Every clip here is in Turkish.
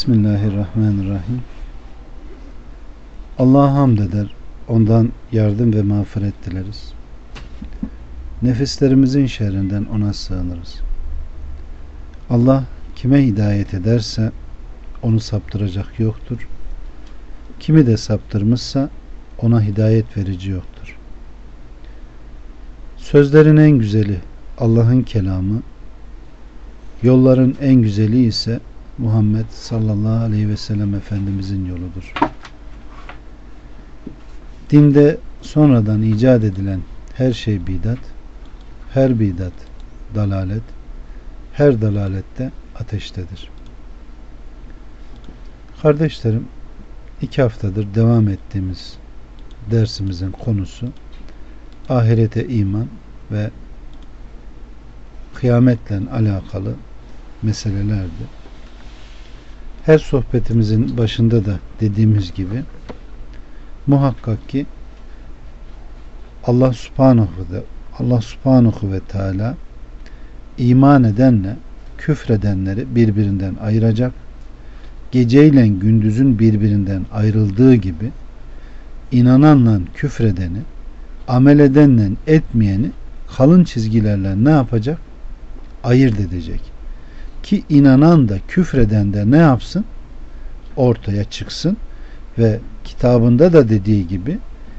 Bismillahirrahmanirrahim. Allah'a hamd eder, ondan yardım ve mağfiret dileriz. Nefislerimizin şerrinden ona sığınırız. Allah kime hidayet ederse onu saptıracak yoktur. Kimi de saptırmışsa ona hidayet verici yoktur. Sözlerin en güzeli Allah'ın kelamı, yolların en güzeli ise Muhammed sallallahu aleyhi ve sellem Efendimizin yoludur. Dinde sonradan icat edilen her şey bidat, her bidat dalalet, her dalalette ateştedir. Kardeşlerim, 2 haftadır devam ettiğimiz dersimizin konusu ahirete iman ve kıyametle alakalı meselelerdi. Her sohbetimizin başında da dediğimiz gibi muhakkak ki Allah subhanahu ve teala iman edenle küfredenleri birbirinden ayıracak. Geceyle gündüzün birbirinden ayrıldığı gibi inananla küfredeni, amel edenle etmeyeni kalın çizgilerle ne yapacak? Ayırt edecek. Ki inanan da küfreden de ne yapsın? Ortaya çıksın ve kitabında da dediği gibi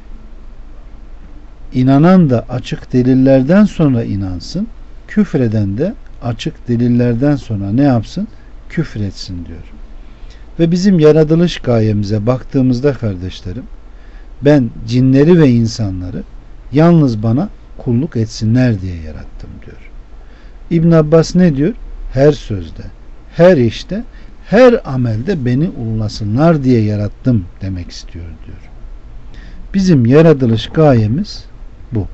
inanan da açık delillerden sonra inansın, küfreden de açık delillerden sonra ne yapsın? Küfretsin diyor. Ve bizim yaratılış gayemize baktığımızda kardeşlerim, ben cinleri ve insanları yalnız bana kulluk etsinler diye yarattım diyor. İbn Abbas ne diyor? Her sözde, her işte, her amelde beni ullasınlar diye yarattım demek istiyor diyor. Bizim yaratılış gayemiz bu.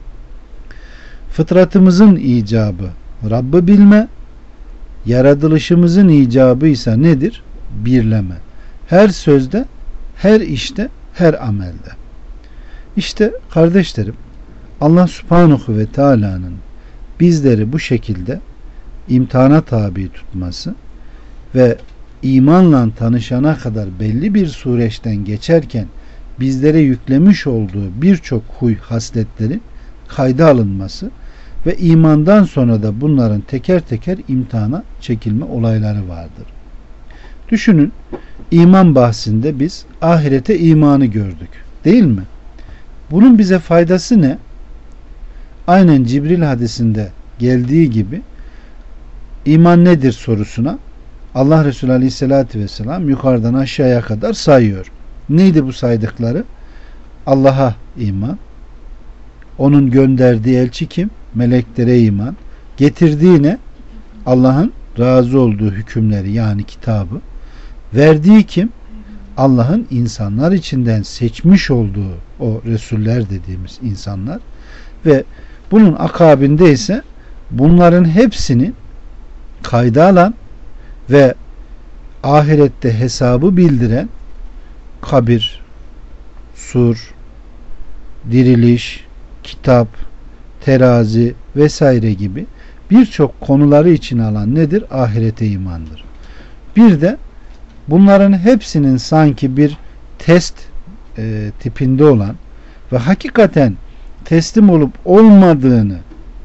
Fıtratımızın icabı Rabb'i bilme, yaratılışımızın icabı ise nedir? Birleme. Her sözde, her işte, her amelde. İşte kardeşlerim, Allah subhanahu ve teala'nın bizleri bu şekilde imtihana tabi tutması ve imanla tanışana kadar belli bir süreçten geçerken bizlere yüklemiş olduğu birçok huy hasletleri kayda alınması ve imandan sonra da bunların teker teker imtihana çekilme olayları vardır. Düşünün, iman bahsinde biz ahirete imanı gördük, değil mi? Bunun bize faydası ne? Aynen Cibril hadisinde geldiği gibi iman nedir sorusuna Allah Resulü Aleyhisselatü Vesselam yukarıdan aşağıya kadar sayıyor. Neydi bu saydıkları? Allah'a iman, onun gönderdiği elçi kim? Meleklere iman, getirdiği ne? Allah'ın razı olduğu hükümleri yani kitabı, verdiği kim? Allah'ın insanlar içinden seçmiş olduğu o Resuller dediğimiz insanlar ve bunun akabinde ise bunların hepsini kayda alan ve ahirette hesabı bildiren kabir, sur, diriliş, kitap, terazi vesaire gibi birçok konuları içine alan nedir? Ahirete imandır. Bir de bunların hepsinin sanki bir test tipinde olan ve hakikaten teslim olup olmadığını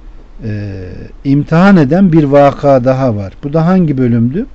imtihan eden bir vaka daha var. Bu da hangi bölümdü?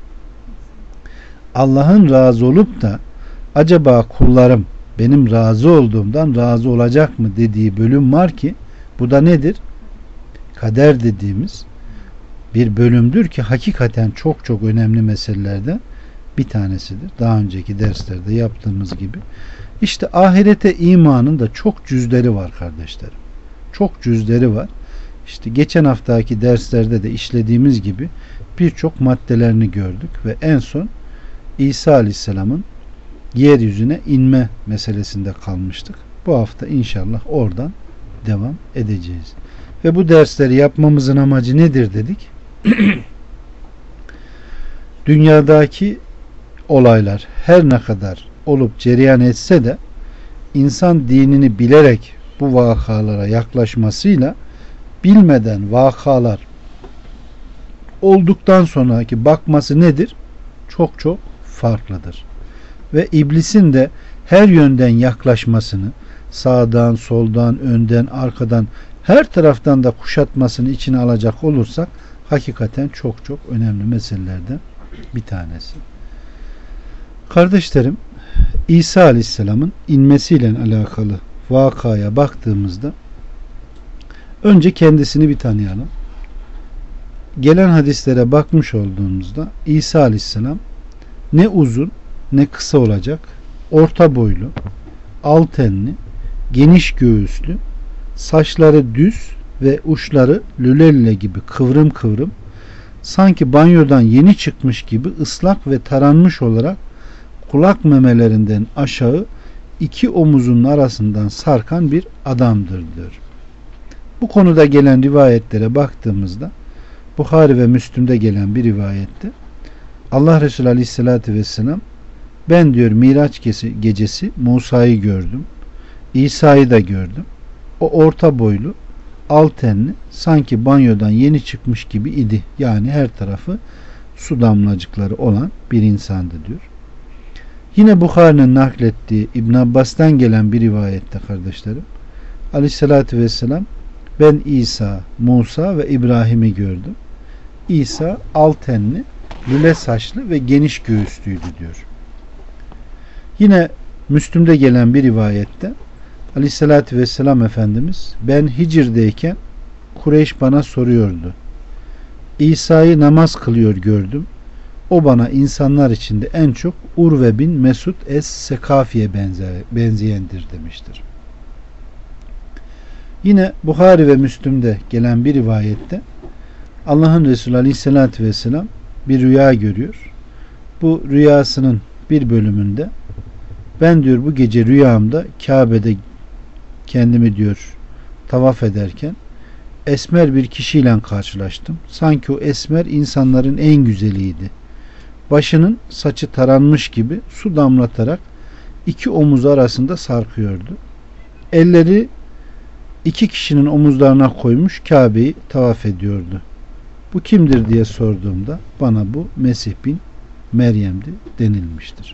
Allah'ın razı olup da acaba kullarım benim razı olduğumdan razı olacak mı dediği bölüm var ki bu da nedir? Kader dediğimiz bir bölümdür ki hakikaten çok çok önemli meselelerden bir tanesidir. Daha önceki derslerde yaptığımız gibi. İşte ahirete imanın da çok cüzleri var kardeşlerim. Çok cüzleri var. İşte geçen haftaki derslerde de işlediğimiz gibi birçok maddelerini gördük ve en son İsa Aleyhisselam'ın yeryüzüne inme meselesinde kalmıştık. Bu hafta inşallah oradan devam edeceğiz. Ve bu dersleri yapmamızın amacı nedir dedik? Dünyadaki olaylar her ne kadar olup cereyan etse de insan dinini bilerek bu vakalara yaklaşmasıyla bilmeden vakalar olduktan sonraki bakması nedir? Çok çok farklıdır. Ve iblisin de her yönden yaklaşmasını, sağdan, soldan, önden, arkadan, her taraftan da kuşatmasını içine alacak olursak hakikaten çok çok önemli meselelerden bir tanesi. Kardeşlerim, İsa Aleyhisselam'ın inmesiyle alakalı vakaya baktığımızda önce kendisini bir tanıyalım. Gelen hadislere bakmış olduğumuzda İsa Aleyhisselam ne uzun ne kısa olacak, orta boylu, al tenli, geniş göğüslü, saçları düz ve uçları lülelle gibi kıvrım kıvrım, sanki banyodan yeni çıkmış gibi ıslak ve taranmış olarak kulak memelerinden aşağı iki omuzunun arasından sarkan bir adamdır diyor. Bu konuda gelen rivayetlere baktığımızda Buhari ve Müslim'de gelen bir rivayette Allah Resulü Aleyhisselatü Vesselam ben diyor Miraç gecesi Musa'yı gördüm. İsa'yı da gördüm. O orta boylu, al tenli, sanki banyodan yeni çıkmış gibi idi. Yani her tarafı su damlacıkları olan bir insandı diyor. Yine Bukhari'nin naklettiği İbn Abbas'tan gelen bir rivayette kardeşlerim Aleyhisselatü Vesselam ben İsa, Musa ve İbrahim'i gördüm. İsa al tenli, lüle saçlı ve geniş göğüslüydü diyor. Yine Müslüm'de gelen bir rivayette Aleyhisselatü Vesselam Efendimiz ben Hicr'deyken Kureyş bana soruyordu. İsa'yı namaz kılıyor gördüm. O bana insanlar içinde en çok Urve bin Mesud es-Sekafi'ye benzeyendir demiştir. Yine Buhari ve Müslüm'de gelen bir rivayette Allah'ın Resulü Aleyhisselatü Vesselam bir rüya görüyor. Bu rüyasının bir bölümünde ben diyor bu gece rüyamda Kabe'de kendimi diyor tavaf ederken esmer bir kişiyle karşılaştım. Sanki o esmer insanların en güzeliydi. Başının saçı taranmış gibi su damlatarak iki omuz arasında sarkıyordu. Elleri iki kişinin omuzlarına koymuş Kabe'yi tavaf ediyordu. Bu kimdir diye sorduğumda bana bu Mesih bin Meryem'di denilmiştir.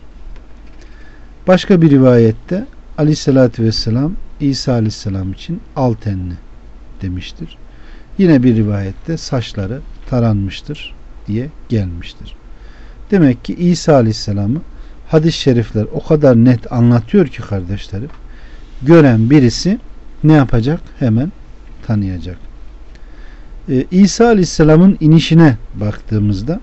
Başka bir rivayette Aleyhisselatü Vesselam İsa Aleyhisselam için al tenli demiştir. Yine bir rivayette saçları taranmıştır diye gelmiştir. Demek ki İsa Aleyhisselam'ı hadis-i şerifler o kadar net anlatıyor ki kardeşlerim, gören birisi ne yapacak? Hemen tanıyacak. İsa Aleyhisselam'ın inişine baktığımızda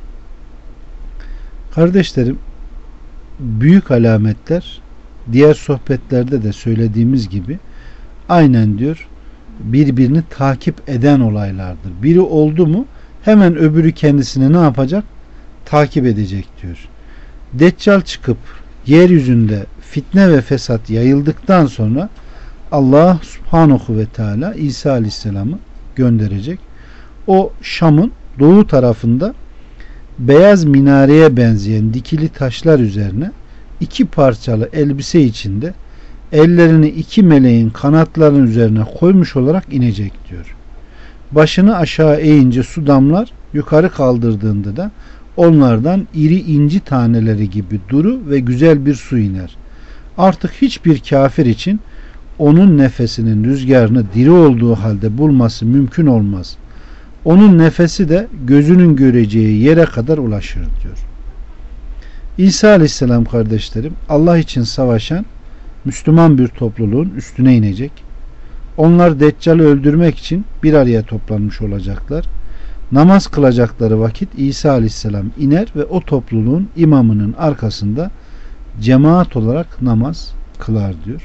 kardeşlerim büyük alametler diğer sohbetlerde de söylediğimiz gibi aynen diyor birbirini takip eden olaylardır. Biri oldu mu hemen öbürü kendisini ne yapacak? Takip edecek diyor. Deccal çıkıp yeryüzünde fitne ve fesat yayıldıktan sonra Allah Subhanahu ve Teala İsa Aleyhisselam'ı gönderecek. O Şam'ın doğu tarafında beyaz minareye benzeyen dikili taşlar üzerine iki parçalı elbise içinde ellerini iki meleğin kanatlarının üzerine koymuş olarak inecek diyor. Başını aşağı eğince su damlar, yukarı kaldırdığında da onlardan iri inci taneleri gibi duru ve güzel bir su iner. Artık hiçbir kafir için onun nefesinin rüzgarını diri olduğu halde bulması mümkün olmaz. Onun nefesi de gözünün göreceği yere kadar ulaşır diyor. İsa Aleyhisselam kardeşlerim Allah için savaşan Müslüman bir topluluğun üstüne inecek. Onlar Deccal'ı öldürmek için bir araya toplanmış olacaklar. Namaz kılacakları vakit İsa Aleyhisselam iner ve o topluluğun imamının arkasında cemaat olarak namaz kılar diyor.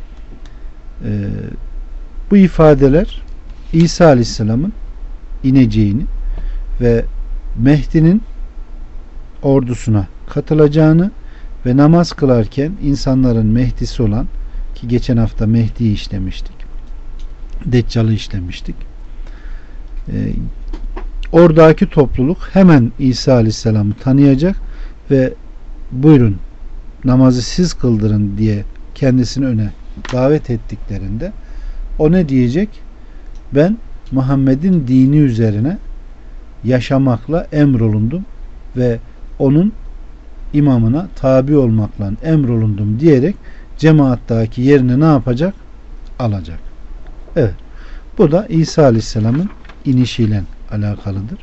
Bu ifadeler İsa Aleyhisselam'ın ineceğini ve Mehdi'nin ordusuna katılacağını ve namaz kılarken insanların Mehdi'si olan ki geçen hafta Mehdi'yi işlemiştik. Deccal'ı işlemiştik. Oradaki topluluk hemen İsa Aleyhisselam'ı tanıyacak ve buyurun namazı siz kıldırın diye kendisini öne davet ettiklerinde o ne diyecek? Ben Muhammed'in dini üzerine yaşamakla emrolundum ve onun imamına tabi olmakla emrolundum diyerek cemaattaki yerini ne yapacak? Alacak. Evet. Bu da İsa Aleyhisselam'ın inişiyle alakalıdır.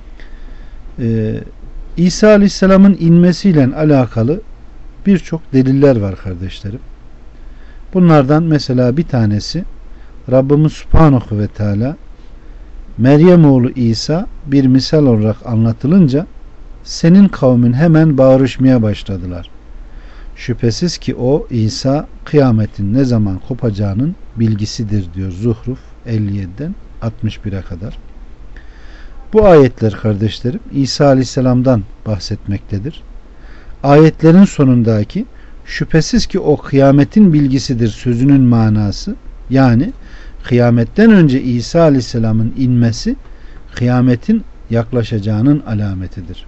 İsa Aleyhisselam'ın inmesiyle alakalı birçok deliller var kardeşlerim. Bunlardan mesela bir tanesi Rabbimiz Subhanahu ve Teala Meryem oğlu İsa bir misal olarak anlatılınca senin kavmin hemen bağırışmaya başladılar. Şüphesiz ki o İsa kıyametin ne zaman kopacağının bilgisidir diyor Zuhruf 57'den 61'e kadar. Bu ayetler kardeşlerim İsa Aleyhisselam'dan bahsetmektedir. Ayetlerin sonundaki şüphesiz ki o kıyametin bilgisidir sözünün manası, yani kıyametten önce İsa Aleyhisselam'ın inmesi kıyametin yaklaşacağının alametidir.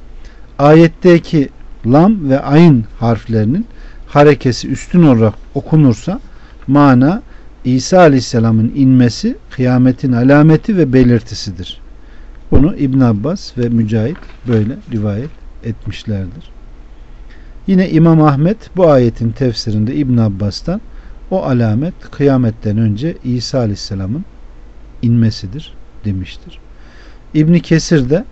Ayetteki lam ve ayn harflerinin harekesi üstün olarak okunursa mana İsa Aleyhisselam'ın inmesi kıyametin alameti ve belirtisidir. Bunu İbn Abbas ve Mücahit böyle rivayet etmişlerdir. Yine İmam Ahmet bu ayetin tefsirinde İbn Abbas'tan o alamet kıyametten önce İsa Aleyhisselam'ın inmesidir demiştir. İbn Kesir de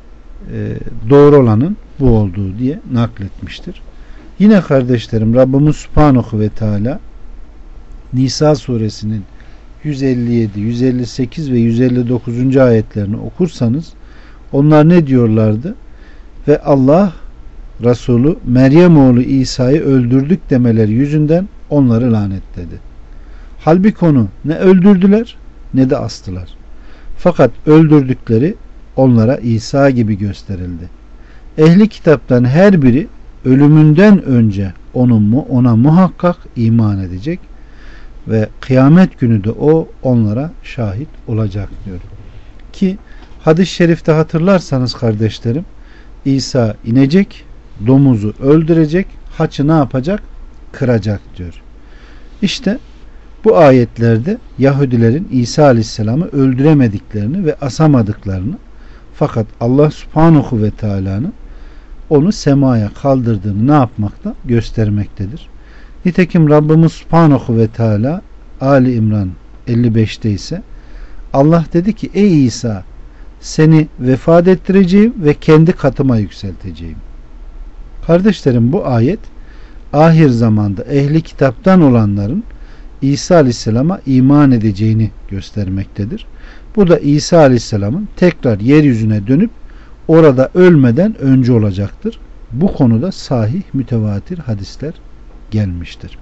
doğru olanın bu olduğu diye nakletmiştir. Yine kardeşlerim Rabbimiz Subhanahu ve Teala Nisa suresinin 157, 158 ve 159. ayetlerini okursanız onlar ne diyorlardı? Ve Allah Resulü Meryem oğlu İsa'yı öldürdük demeleri yüzünden onları lanetledi. Halbuki onu ne öldürdüler ne de astılar. Fakat öldürdükleri onlara İsa gibi gösterildi. Ehli kitaptan her biri ölümünden önce ona muhakkak iman edecek ve kıyamet günü de o onlara şahit olacak diyor. Ki hadis-i şerifte hatırlarsanız kardeşlerim İsa inecek, domuzu öldürecek, haçı ne yapacak? Kıracak diyor. İşte bu ayetlerde Yahudilerin İsa Aleyhisselam'ı öldüremediklerini ve asamadıklarını, fakat Allah Subhanahu ve Teala'nın onu semaya kaldırdığını ne yapmakta? Göstermektedir. Nitekim Rabbimiz Subhanahu ve Teala Ali İmran 55'te ise Allah dedi ki ey İsa seni vefat ettireceğim ve kendi katıma yükselteceğim. Kardeşlerim bu ayet ahir zamanda ehli kitaptan olanların İsa Aleyhisselam'a iman edeceğini göstermektedir. Bu da İsa Aleyhisselam'ın tekrar yeryüzüne dönüp orada ölmeden önce olacaktır. Bu konuda sahih mütevatir hadisler gelmiştir.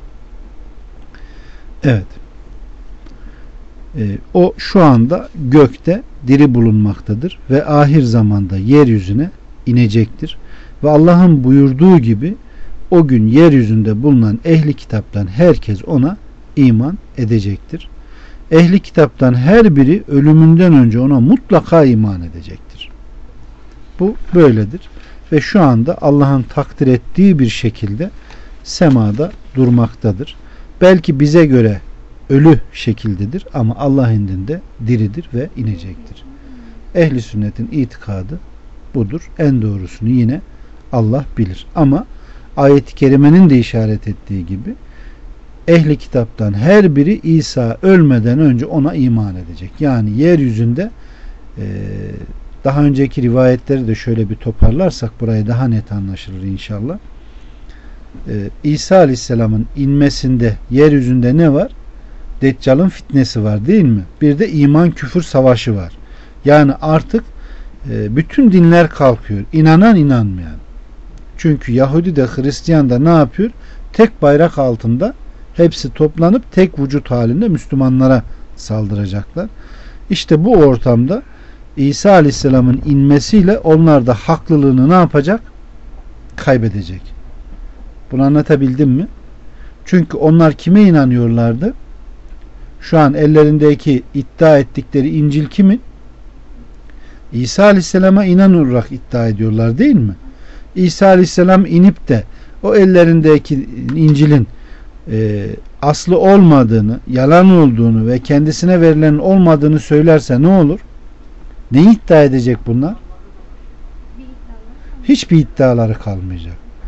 Evet. O şu anda gökte diri bulunmaktadır ve ahir zamanda yeryüzüne inecektir. Ve Allah'ın buyurduğu gibi o gün yeryüzünde bulunan ehli kitaptan herkes ona iman edecektir. Ehli kitaptan her biri ölümünden önce ona mutlaka iman edecektir. Bu böyledir. Ve şu anda Allah'ın takdir ettiği bir şekilde semada durmaktadır. Belki bize göre ölü şekildedir ama Allah indinde diridir ve inecektir. Ehli sünnetin itikadı budur. En doğrusunu yine Allah bilir. Ama ayet-i kerimenin de işaret ettiği gibi ehli kitaptan her biri İsa ölmeden önce ona iman edecek. Yani yeryüzünde daha önceki rivayetleri de şöyle bir toparlarsak burayı daha net anlaşılır inşallah. İsa Aleyhisselam'ın inmesinde yeryüzünde ne var? Deccal'ın fitnesi var değil mi? Bir de iman küfür savaşı var. Yani artık bütün dinler kalkıyor. İnanan inanmayan. Çünkü Yahudi de Hristiyan da ne yapıyor? Tek bayrak altında hepsi toplanıp tek vücut halinde Müslümanlara saldıracaklar. İşte bu ortamda İsa Aleyhisselam'ın inmesiyle onlar da haklılığını ne yapacak? Kaybedecek. Bunu anlatabildim mi? Çünkü onlar kime inanıyorlardı? Şu an ellerindeki iddia ettikleri İncil kimin? İsa Aleyhisselam'a inanarak iddia ediyorlar değil mi? İsa Aleyhisselam inip de o ellerindeki İncil'in aslı olmadığını, yalan olduğunu ve kendisine verilen olmadığını söylerse ne olur? Ne iddia edecek bunlar? Hiçbir iddiaları kalmayacak.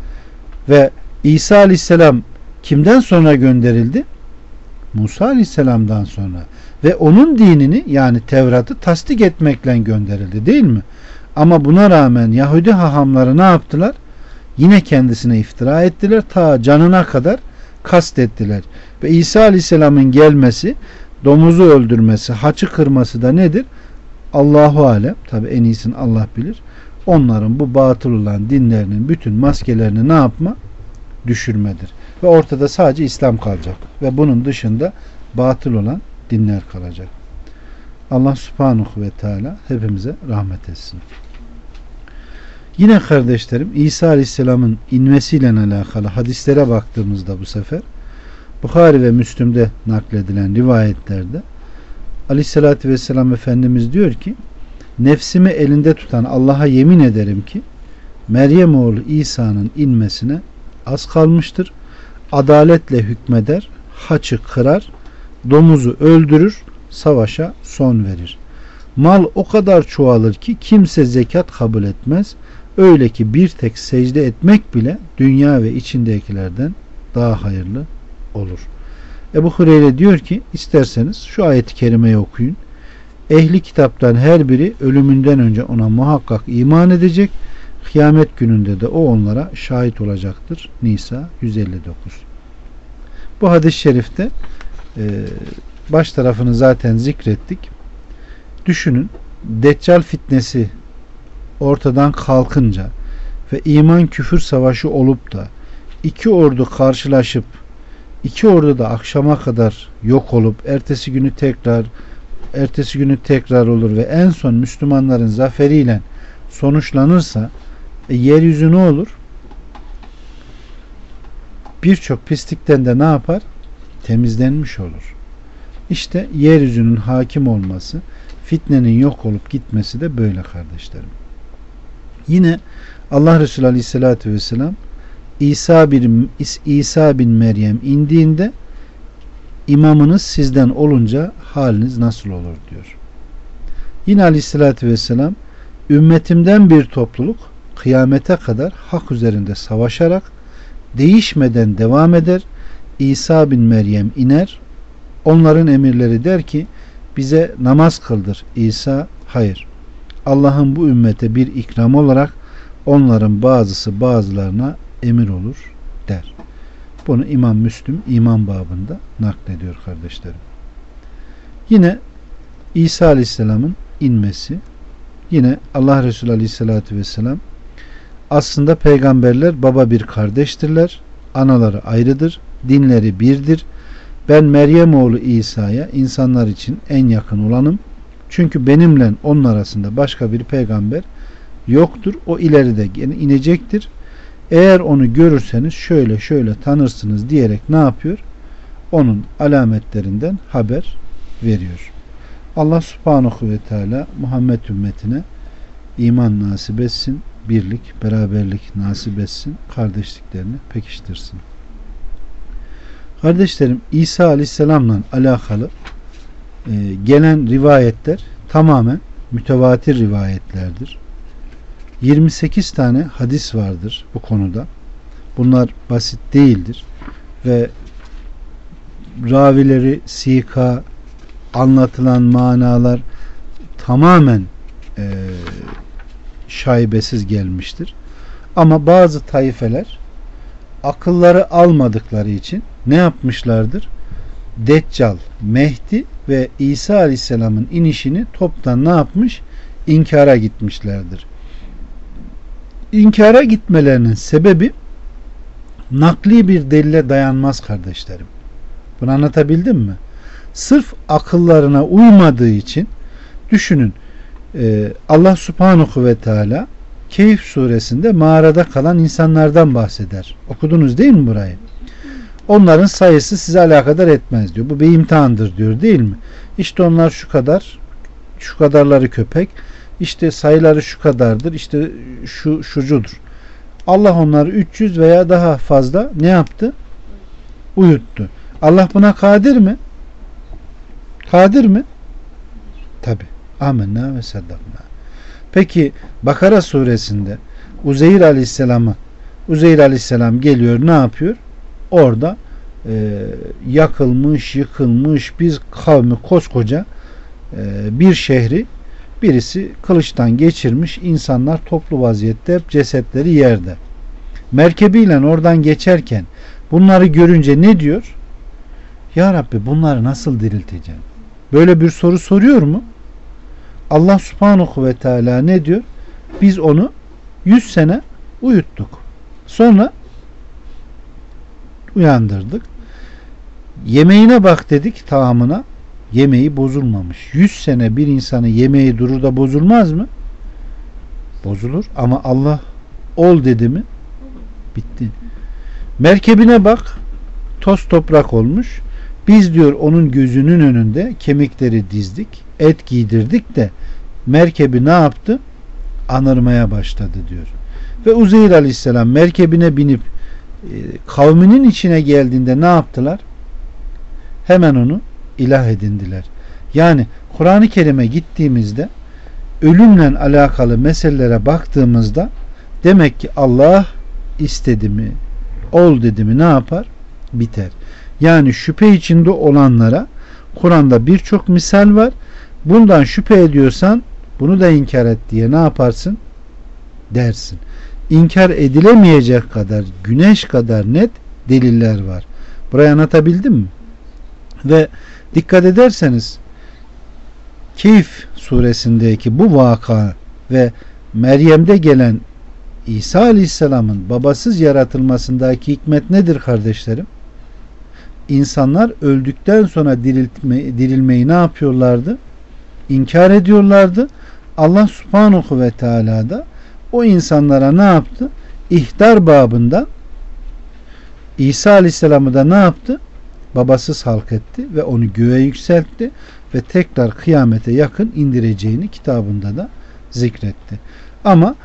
Ve İsa Aleyhisselam kimden sonra gönderildi? Musa Aleyhisselam'dan sonra. Ve onun dinini, yani Tevrat'ı tasdik etmekle gönderildi, değil mi? Ama buna rağmen Yahudi hahamları ne yaptılar? Yine kendisine iftira ettiler. Ta canına kadar kastettiler. Ve İsa Aleyhisselam'ın gelmesi, domuzu öldürmesi, haçı kırması da nedir? Allahu alem. Tabi en iyisini Allah bilir. Onların bu batıl olan dinlerinin bütün maskelerini ne yapma? Düşürmedir. Ve ortada sadece İslam kalacak. Ve bunun dışında batıl olan dinler kalacak. Allah subhanahu ve teala hepimize rahmet etsin. Yine kardeşlerim, İsa Aleyhisselam'ın inmesiyle alakalı hadislere baktığımızda bu sefer Bukhari ve Müslim'de nakledilen rivayetlerde Aleyhisselatü Vesselam Efendimiz diyor ki, nefsimi elinde tutan Allah'a yemin ederim ki Meryem oğlu İsa'nın inmesine az kalmıştır. Adaletle hükmeder, haçı kırar, domuzu öldürür, savaşa son verir. Mal o kadar çoğalır ki kimse zekat kabul etmez. Öyle ki bir tek secde etmek bile dünya ve içindekilerden daha hayırlı olur. Ebu Hureyre diyor ki, isterseniz şu ayet-i kerimeyi okuyun. Ehli kitaptan her biri ölümünden önce ona muhakkak iman edecek. Kıyamet gününde de o onlara şahit olacaktır. Nisa 159. Bu hadis-i şerifte baş tarafını zaten zikrettik. Düşünün, Deccal fitnesi ortadan kalkınca ve iman küfür savaşı olup da iki ordu karşılaşıp iki ordu da akşama kadar yok olup ertesi günü tekrar olur ve en son Müslümanların zaferiyle sonuçlanırsa yeryüzü ne olur? Birçok pislikten de ne yapar? Temizlenmiş olur. İşte yeryüzünün hakim olması, fitnenin yok olup gitmesi de böyle kardeşlerim. Yine Allah Resulü Aleyhisselatü Vesselam İsa bin Meryem indiğinde imamınız sizden olunca haliniz nasıl olur diyor. Yine Aleyhisselatü Vesselam ümmetimden bir topluluk kıyamete kadar hak üzerinde savaşarak değişmeden devam eder. İsa bin Meryem iner. Onların emirleri der ki bize namaz kıldır. İsa hayır. Allah'ın bu ümmete bir ikram olarak onların bazısı bazılarına emir olur der. Bunu İmam Müslim iman babında naklediyor kardeşlerim. Yine İsa Aleyhisselam'ın inmesi, yine Allah Resulü Aleyhisselatü Vesselam aslında peygamberler baba bir kardeştirler, anaları ayrıdır, dinleri birdir. Ben Meryem oğlu İsa'ya insanlar için en yakın olanım. Çünkü benimle onun arasında başka bir peygamber yoktur. O ileride inecektir. Eğer onu görürseniz şöyle şöyle tanırsınız diyerek ne yapıyor? Onun alametlerinden haber veriyor. Allah subhanahu ve teala Muhammed ümmetine iman nasip etsin, birlik, beraberlik nasip etsin, kardeşliklerini pekiştirsin. Kardeşlerim, İsa Aleyhisselam'la alakalı gelen rivayetler tamamen mütevatir rivayetlerdir. 28 tane hadis vardır bu konuda. Bunlar basit değildir ve ravileri, sika, anlatılan manalar tamamen şaibesiz gelmiştir. Ama bazı taifeler akılları almadıkları için ne yapmışlardır? Deccal, Mehdi ve İsa Aleyhisselam'ın inişini toptan ne yapmış? İnkara gitmişlerdir. İnkara gitmelerinin sebebi nakli bir delile dayanmaz kardeşlerim. Bunu anlatabildim mi? Sırf akıllarına uymadığı için düşünün, Allah Subhanahu ve Teala Kehf suresinde mağarada kalan insanlardan bahseder. Okudunuz değil mi burayı? Onların sayısı size alakadar etmez diyor. Bu bir imtihandır diyor değil mi? İşte onlar şu kadar, şu kadarları köpek, işte sayıları şu kadardır, işte şucudur. Allah onları 300 veya daha fazla ne yaptı? Uyuttu. Allah buna kadir mi? Kadir mi? Tabi. Amenna ve saddakna. Peki Bakara suresinde Uzeyr Aleyhisselam'ı Uzeyr Aleyhisselam geliyor, ne yapıyor? Orada yakılmış, yıkılmış bir kavmi, koskoca bir şehri birisi kılıçtan geçirmiş, insanlar toplu vaziyette, hep cesetleri yerde. Merkebiyle oradan geçerken bunları görünce ne diyor? Ya Rabbi, bunları nasıl dirilteceğim? Böyle bir soru soruyor mu? Allah Subhanahu ve Teala ne diyor? Biz onu 100 sene uyuttuk. Sonra uyandırdık. Yemeğine bak dedik, taamına. Yemeği bozulmamış. 100 sene bir insanın yemeği durur da bozulmaz mı? Bozulur. Ama Allah ol dedi mi? Bitti. Merkebine bak. Toz toprak olmuş. Biz diyor onun gözünün önünde kemikleri dizdik. Et giydirdik de merkebi ne yaptı? Anırmaya başladı diyor. Ve Uzeyr Aleyhisselam merkebine binip kavminin içine geldiğinde ne yaptılar? Hemen onu ilah edindiler. Yani Kur'an-ı Kerim'e gittiğimizde ölümle alakalı meselelere baktığımızda demek ki Allah istedi mi, ol dedi mi ne yapar? Biter. Yani şüphe içinde olanlara Kur'an'da birçok misal var. Bundan şüphe ediyorsan bunu da inkar et diye ne yaparsın? Dersin. İnkar edilemeyecek kadar, güneş kadar net deliller var. Burayı anlatabildim mi? Ve dikkat ederseniz Keyf suresindeki bu vaka ve Meryem'de gelen İsa Aleyhisselam'ın babasız yaratılmasındaki hikmet nedir kardeşlerim? İnsanlar öldükten sonra dirilmeyi ne yapıyorlardı? İnkar ediyorlardı. Allah Subhanahu ve Teala da o insanlara ne yaptı? İhtar babından İsa Aleyhisselam'ı da ne yaptı? Babasız halk etti ve onu göğe yükseltti ve tekrar kıyamete yakın indireceğini kitabında da zikretti. Ama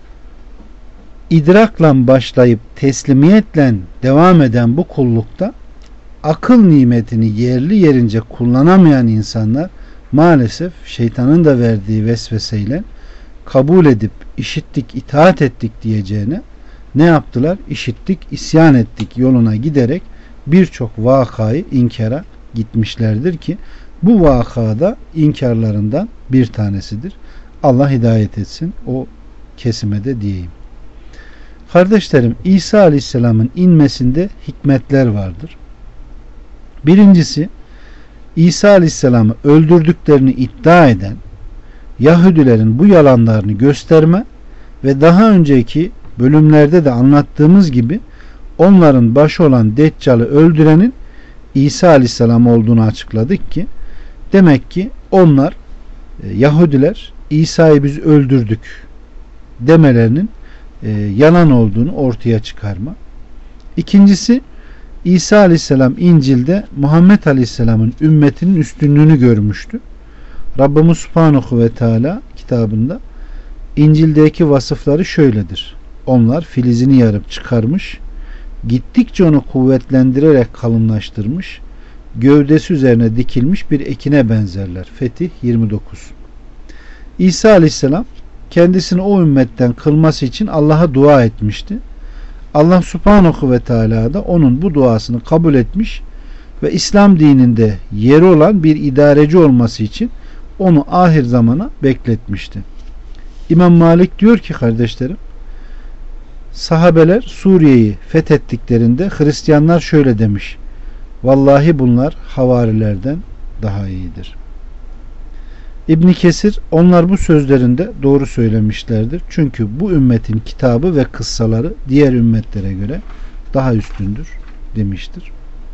idrakla başlayıp teslimiyetle devam eden bu kullukta akıl nimetini yerli yerince kullanamayan insanlar maalesef şeytanın da verdiği vesveseyle kabul edip işittik, itaat ettik diyeceğine ne yaptılar? İşittik, isyan ettik yoluna giderek birçok vakayı inkara gitmişlerdir ki bu vakada inkarlarından bir tanesidir. Allah hidayet etsin o kesime de diyeyim. Kardeşlerim, İsa Aleyhisselam'ın inmesinde hikmetler vardır. Birincisi, İsa Aleyhisselam'ı öldürdüklerini iddia eden Yahudilerin bu yalanlarını gösterme ve daha önceki bölümlerde de anlattığımız gibi onların başı olan Deccal'ı öldürenin İsa Aleyhisselam olduğunu açıkladık ki demek ki onlar Yahudiler İsa'yı biz öldürdük demelerinin yalan olduğunu ortaya çıkarma. İkincisi, İsa Aleyhisselam İncil'de Muhammed Aleyhisselam'ın ümmetinin üstünlüğünü görmüştü. Rabbimiz Subhanahu ve Teala kitabında İncil'deki vasıfları şöyledir. Onlar filizini yarıp çıkarmış, gittikçe onu kuvvetlendirerek kalınlaştırmış, gövdesi üzerine dikilmiş bir ekine benzerler. Fetih 29. İsa Aleyhisselam kendisini o ümmetten kılması için Allah'a dua etmişti. Allah Subhanahu ve Teala da onun bu duasını kabul etmiş ve İslam dininde yeri olan bir idareci olması için onu ahir zamana bekletmişti. İmam Malik diyor ki kardeşlerim, sahabeler Suriye'yi fethettiklerinde Hristiyanlar şöyle demiş: vallahi bunlar havarilerden daha iyidir. İbn Kesir, onlar bu sözlerinde doğru söylemişlerdir. Çünkü bu ümmetin kitabı ve kıssaları diğer ümmetlere göre daha üstündür demiştir.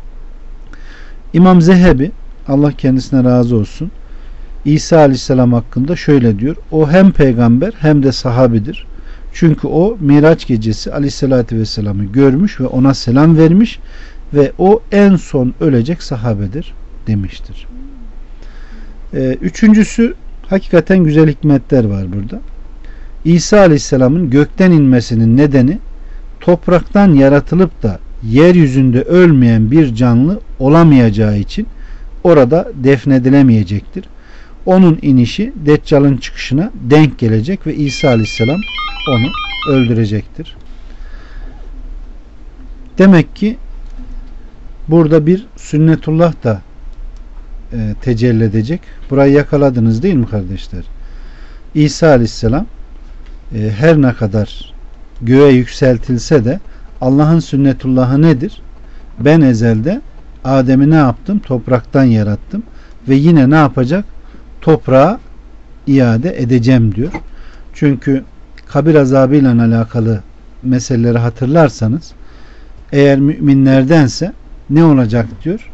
İmam Zehebi, Allah kendisine razı olsun, İsa Aleyhisselam hakkında şöyle diyor: o hem peygamber hem de sahabidir. Çünkü o Miraç gecesi Aleyhisselatü Vesselam'ı görmüş ve ona selam vermiş ve o en son ölecek sahabedir demiştir. Üçüncüsü, hakikaten güzel hikmetler var burada. İsa Aleyhisselam'ın gökten inmesinin nedeni topraktan yaratılıp da yeryüzünde ölmeyen bir canlı olamayacağı için orada defnedilemeyecektir. Onun inişi Deccal'ın çıkışına denk gelecek ve İsa Aleyhisselam onu öldürecektir. Demek ki burada bir sünnetullah da tecelli edecek. Burayı yakaladınız değil mi kardeşler? İsa Aleyhisselam her ne kadar göğe yükseltilse de Allah'ın sünnetullahı nedir? Ben ezelde Adem'i ne yaptım? Topraktan yarattım ve yine ne yapacak? Toprağa iade edeceğim diyor. Çünkü kabir azabıyla alakalı meseleleri hatırlarsanız, eğer müminlerdense ne olacak diyor?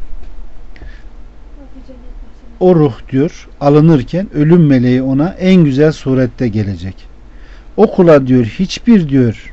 O ruh diyor alınırken ölüm meleği ona en güzel surette gelecek. O kula diyor hiçbir diyor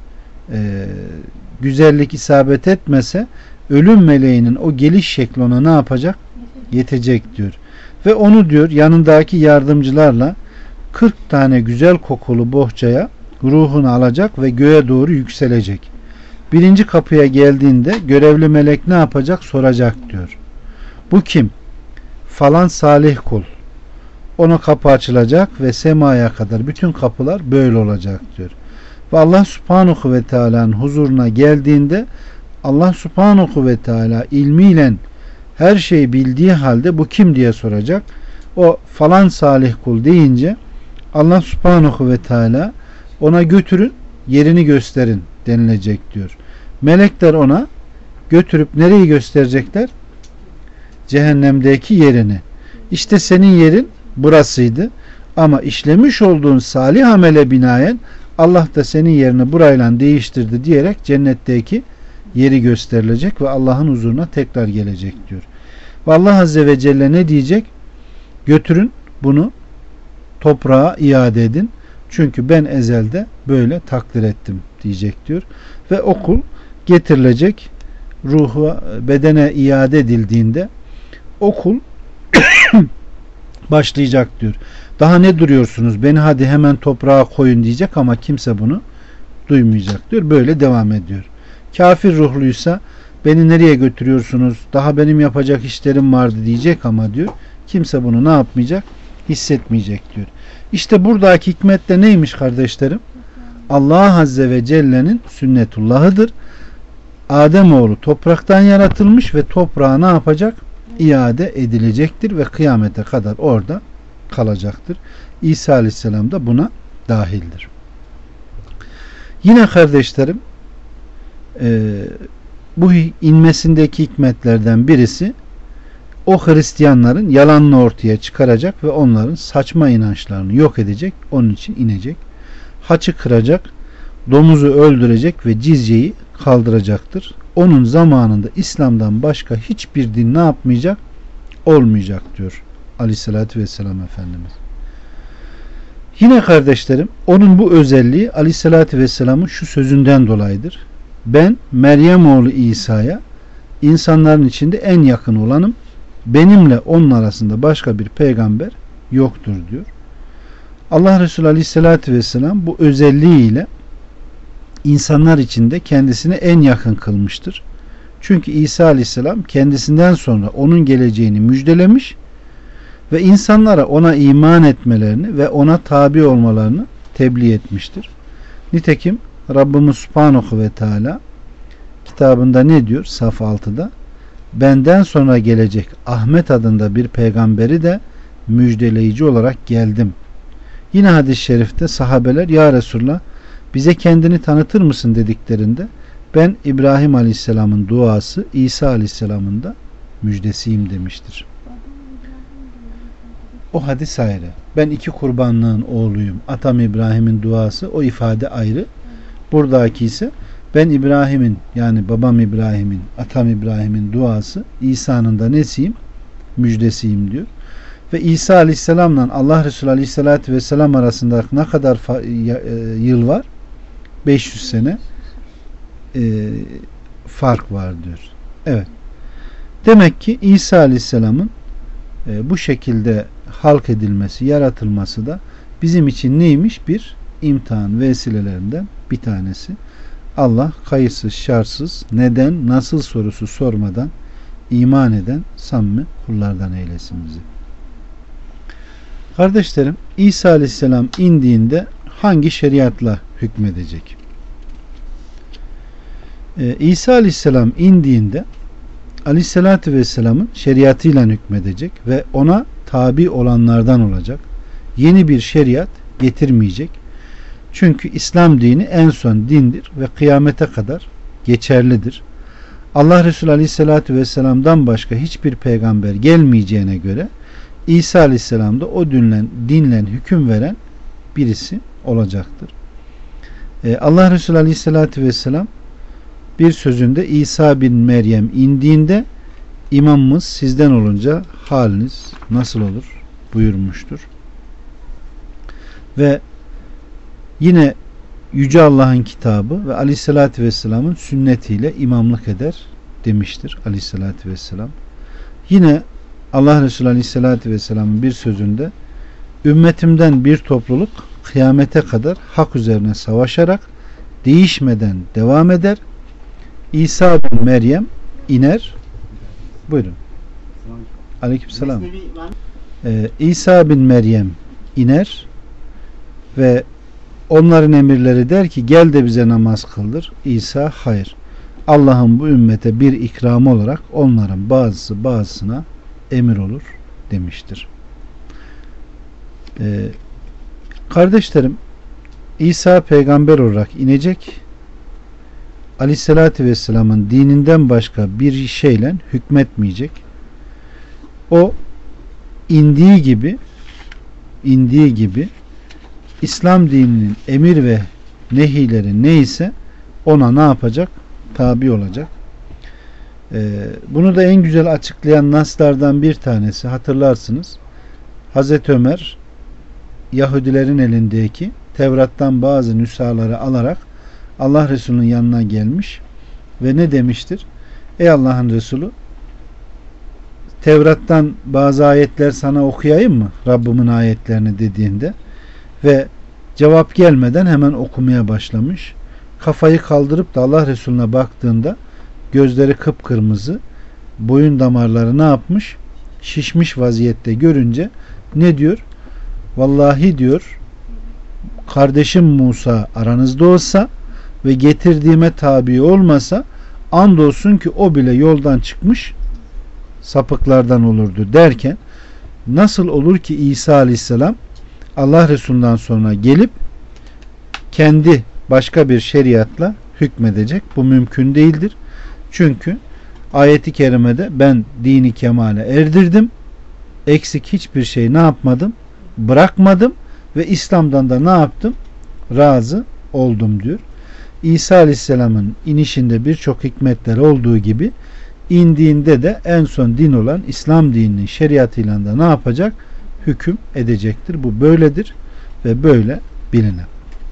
güzellik isabet etmese ölüm meleğinin o geliş şekli ona ne yapacak? Yetecek diyor. Ve onu diyor yanındaki yardımcılarla 40 tane güzel kokulu bohçaya ruhunu alacak ve göğe doğru yükselecek. Birinci kapıya geldiğinde görevli melek ne yapacak? Soracak diyor. Bu kim? Falan salih kul. Ona kapı açılacak ve semaya kadar bütün kapılar böyle olacak diyor. Ve Allah subhanahu ve teala'nın huzuruna geldiğinde Allah subhanahu ve teala ilmiyle her şeyi bildiği halde bu kim diye soracak. O falan salih kul deyince Allah subhanahu ve teala ona götürün yerini gösterin denilecek diyor. Melekler ona götürüp nereyi gösterecekler? Cehennemdeki yerini. İşte senin yerin burasıydı ama işlemiş olduğun salih amele binaen Allah da senin yerini burayla değiştirdi diyerek cennetteki yeri gösterilecek ve Allah'ın huzuruna tekrar gelecek diyor. Ve Allah Azze ve Celle ne diyecek? Götürün bunu toprağa iade edin. Çünkü ben ezelde böyle takdir ettim diyecek diyor. Ve okul getirilecek, ruhu bedene iade edildiğinde okul başlayacak diyor. Daha ne duruyorsunuz? Beni hadi hemen toprağa koyun diyecek ama kimse bunu duymayacak diyor. Böyle devam ediyor. Kafir ruhluysa beni nereye götürüyorsunuz? Daha benim yapacak işlerim vardı diyecek ama diyor kimse bunu ne yapmayacak? Hissetmeyecek diyor. İşte buradaki hikmet de neymiş kardeşlerim? Allah Azze ve Celle'nin sünnetullahıdır. Ademoğlu topraktan yaratılmış ve toprağa ne yapacak? İade edilecektir ve kıyamete kadar orada kalacaktır. İsa Aleyhisselam da buna dahildir. Yine kardeşlerim bu inmesindeki hikmetlerden birisi o Hristiyanların yalanını ortaya çıkaracak ve onların saçma inançlarını yok edecek. Onun için inecek. Haçı kıracak, domuzu öldürecek ve cizyeyi kaldıracaktır. Onun zamanında İslam'dan başka hiçbir din ne yapmayacak? Olmayacak diyor Aleyhisselatü Vesselam Efendimiz. Yine kardeşlerim onun bu özelliği Aleyhisselatü Vesselam'ın şu sözünden dolayıdır. Ben Meryem oğlu İsa'ya insanların içinde en yakın olanım. Benimle onun arasında başka bir peygamber yoktur diyor. Allah Resulü Aleyhisselatü Vesselam bu özelliğiyle insanlar içinde kendisine en yakın kılmıştır. Çünkü İsa Aleyhisselam kendisinden sonra onun geleceğini müjdelemiş ve insanlara ona iman etmelerini ve ona tabi olmalarını tebliğ etmiştir. Nitekim Rabbimiz Subhanahu ve Teala kitabında ne diyor? Saf 6'da benden sonra gelecek Ahmet adında bir peygamberi de müjdeleyici olarak geldim. Yine hadis-i şerifte sahabeler ya Resulullah bize kendini tanıtır mısın dediklerinde ben İbrahim Aleyhisselam'ın duası İsa Aleyhisselam'ın da müjdesiyim demiştir. O hadis ayrı. Ben 2 kurbanlığın oğluyum. Atam İbrahim'in duası o ifade ayrı. Buradaki ise ben İbrahim'in yani babam İbrahim'in atam İbrahim'in duası İsa'nın da nesiyim? Müjdesiyim diyor. Ve İsa Aleyhisselam'la Allah Resulü Aleyhisselatü Vesselam arasında ne kadar yıl var? 500 sene fark var diyor. Evet. Demek ki İsa Aleyhisselam'ın bu şekilde halk edilmesi, yaratılması da bizim için neymiş? Bir imtihan vesilelerinden bir tanesi. Allah kayıtsız, şartsız, neden, nasıl sorusu sormadan iman eden samimi kullardan eylesin bizi. Kardeşlerim, İsa Aleyhisselam indiğinde hangi şeriatla hükmedecek? İsa Aleyhisselam indiğinde Aleyhisselatü Vesselam'ın şeriatıyla hükmedecek ve ona tabi olanlardan olacak. Yeni bir şeriat getirmeyecek. Çünkü İslam dini en son dindir ve kıyamete kadar geçerlidir. Allah Resulü Aleyhisselatü Vesselam'dan başka hiçbir peygamber gelmeyeceğine göre İsa Aleyhisselam da o dinle hüküm veren birisi olacaktır. Allah Resulü Aleyhisselatü Vesselam bir sözünde İsa bin Meryem indiğinde imamımız sizden olunca haliniz nasıl olur buyurmuştur. Ve yine Yüce Allah'ın kitabı ve Aleyhisselatü Vesselam'ın sünnetiyle imamlık eder demiştir Aleyhisselatü Vesselam. Yine Allah Resulü Aleyhisselatü Vesselam'ın bir sözünde ümmetimden bir topluluk kıyamete kadar hak üzerine savaşarak değişmeden devam eder. İsa bin Meryem iner. Buyurun. Aleykümselam. İsa bin Meryem iner ve onların emirleri der ki gel de bize namaz kıldır. İsa hayır. Allah'ın bu ümmete bir ikramı olarak onların bazısı bazısına emir olur demiştir. Kardeşlerim, İsa peygamber olarak inecek. Aleyhissalatü Vesselam'ın dininden başka bir şeyle hükmetmeyecek. O indiği gibi İslam dininin emir ve nehileri neyse ona ne yapacak? Tabi olacak. Bunu da en güzel açıklayan naslardan bir tanesi hatırlarsınız. Hazreti Ömer Yahudilerin elindeki Tevrat'tan bazı nüshaları alarak Allah Resulü'nün yanına gelmiş ve ne demiştir? Ey Allah'ın Resulü, Tevrat'tan bazı ayetler sana okuyayım mı? Rabbimin ayetlerini dediğinde ve cevap gelmeden hemen okumaya başlamış. Kafayı kaldırıp da Allah Resulüne baktığında gözleri kıpkırmızı, boyun damarları ne yapmış? Şişmiş vaziyette görünce ne diyor? Vallahi diyor, kardeşim Musa aranızda olsa ve getirdiğime tabi olmasa andolsun ki o bile yoldan çıkmış sapıklardan olurdu derken nasıl olur ki İsa Aleyhisselam Allah Resulü'nden sonra gelip kendi başka bir şeriatla hükmedecek? Bu mümkün değildir. Çünkü ayeti kerimede ben dini kemale erdirdim. Eksik hiçbir şey ne yapmadım? Bırakmadım ve İslam'dan da ne yaptım? Razı oldum diyor. İsa Aleyhisselam'ın inişinde birçok hikmetler olduğu gibi indiğinde de en son din olan İslam dininin şeriatıyla da ne yapacak? Hüküm edecektir. Bu böyledir ve böyle bilinen.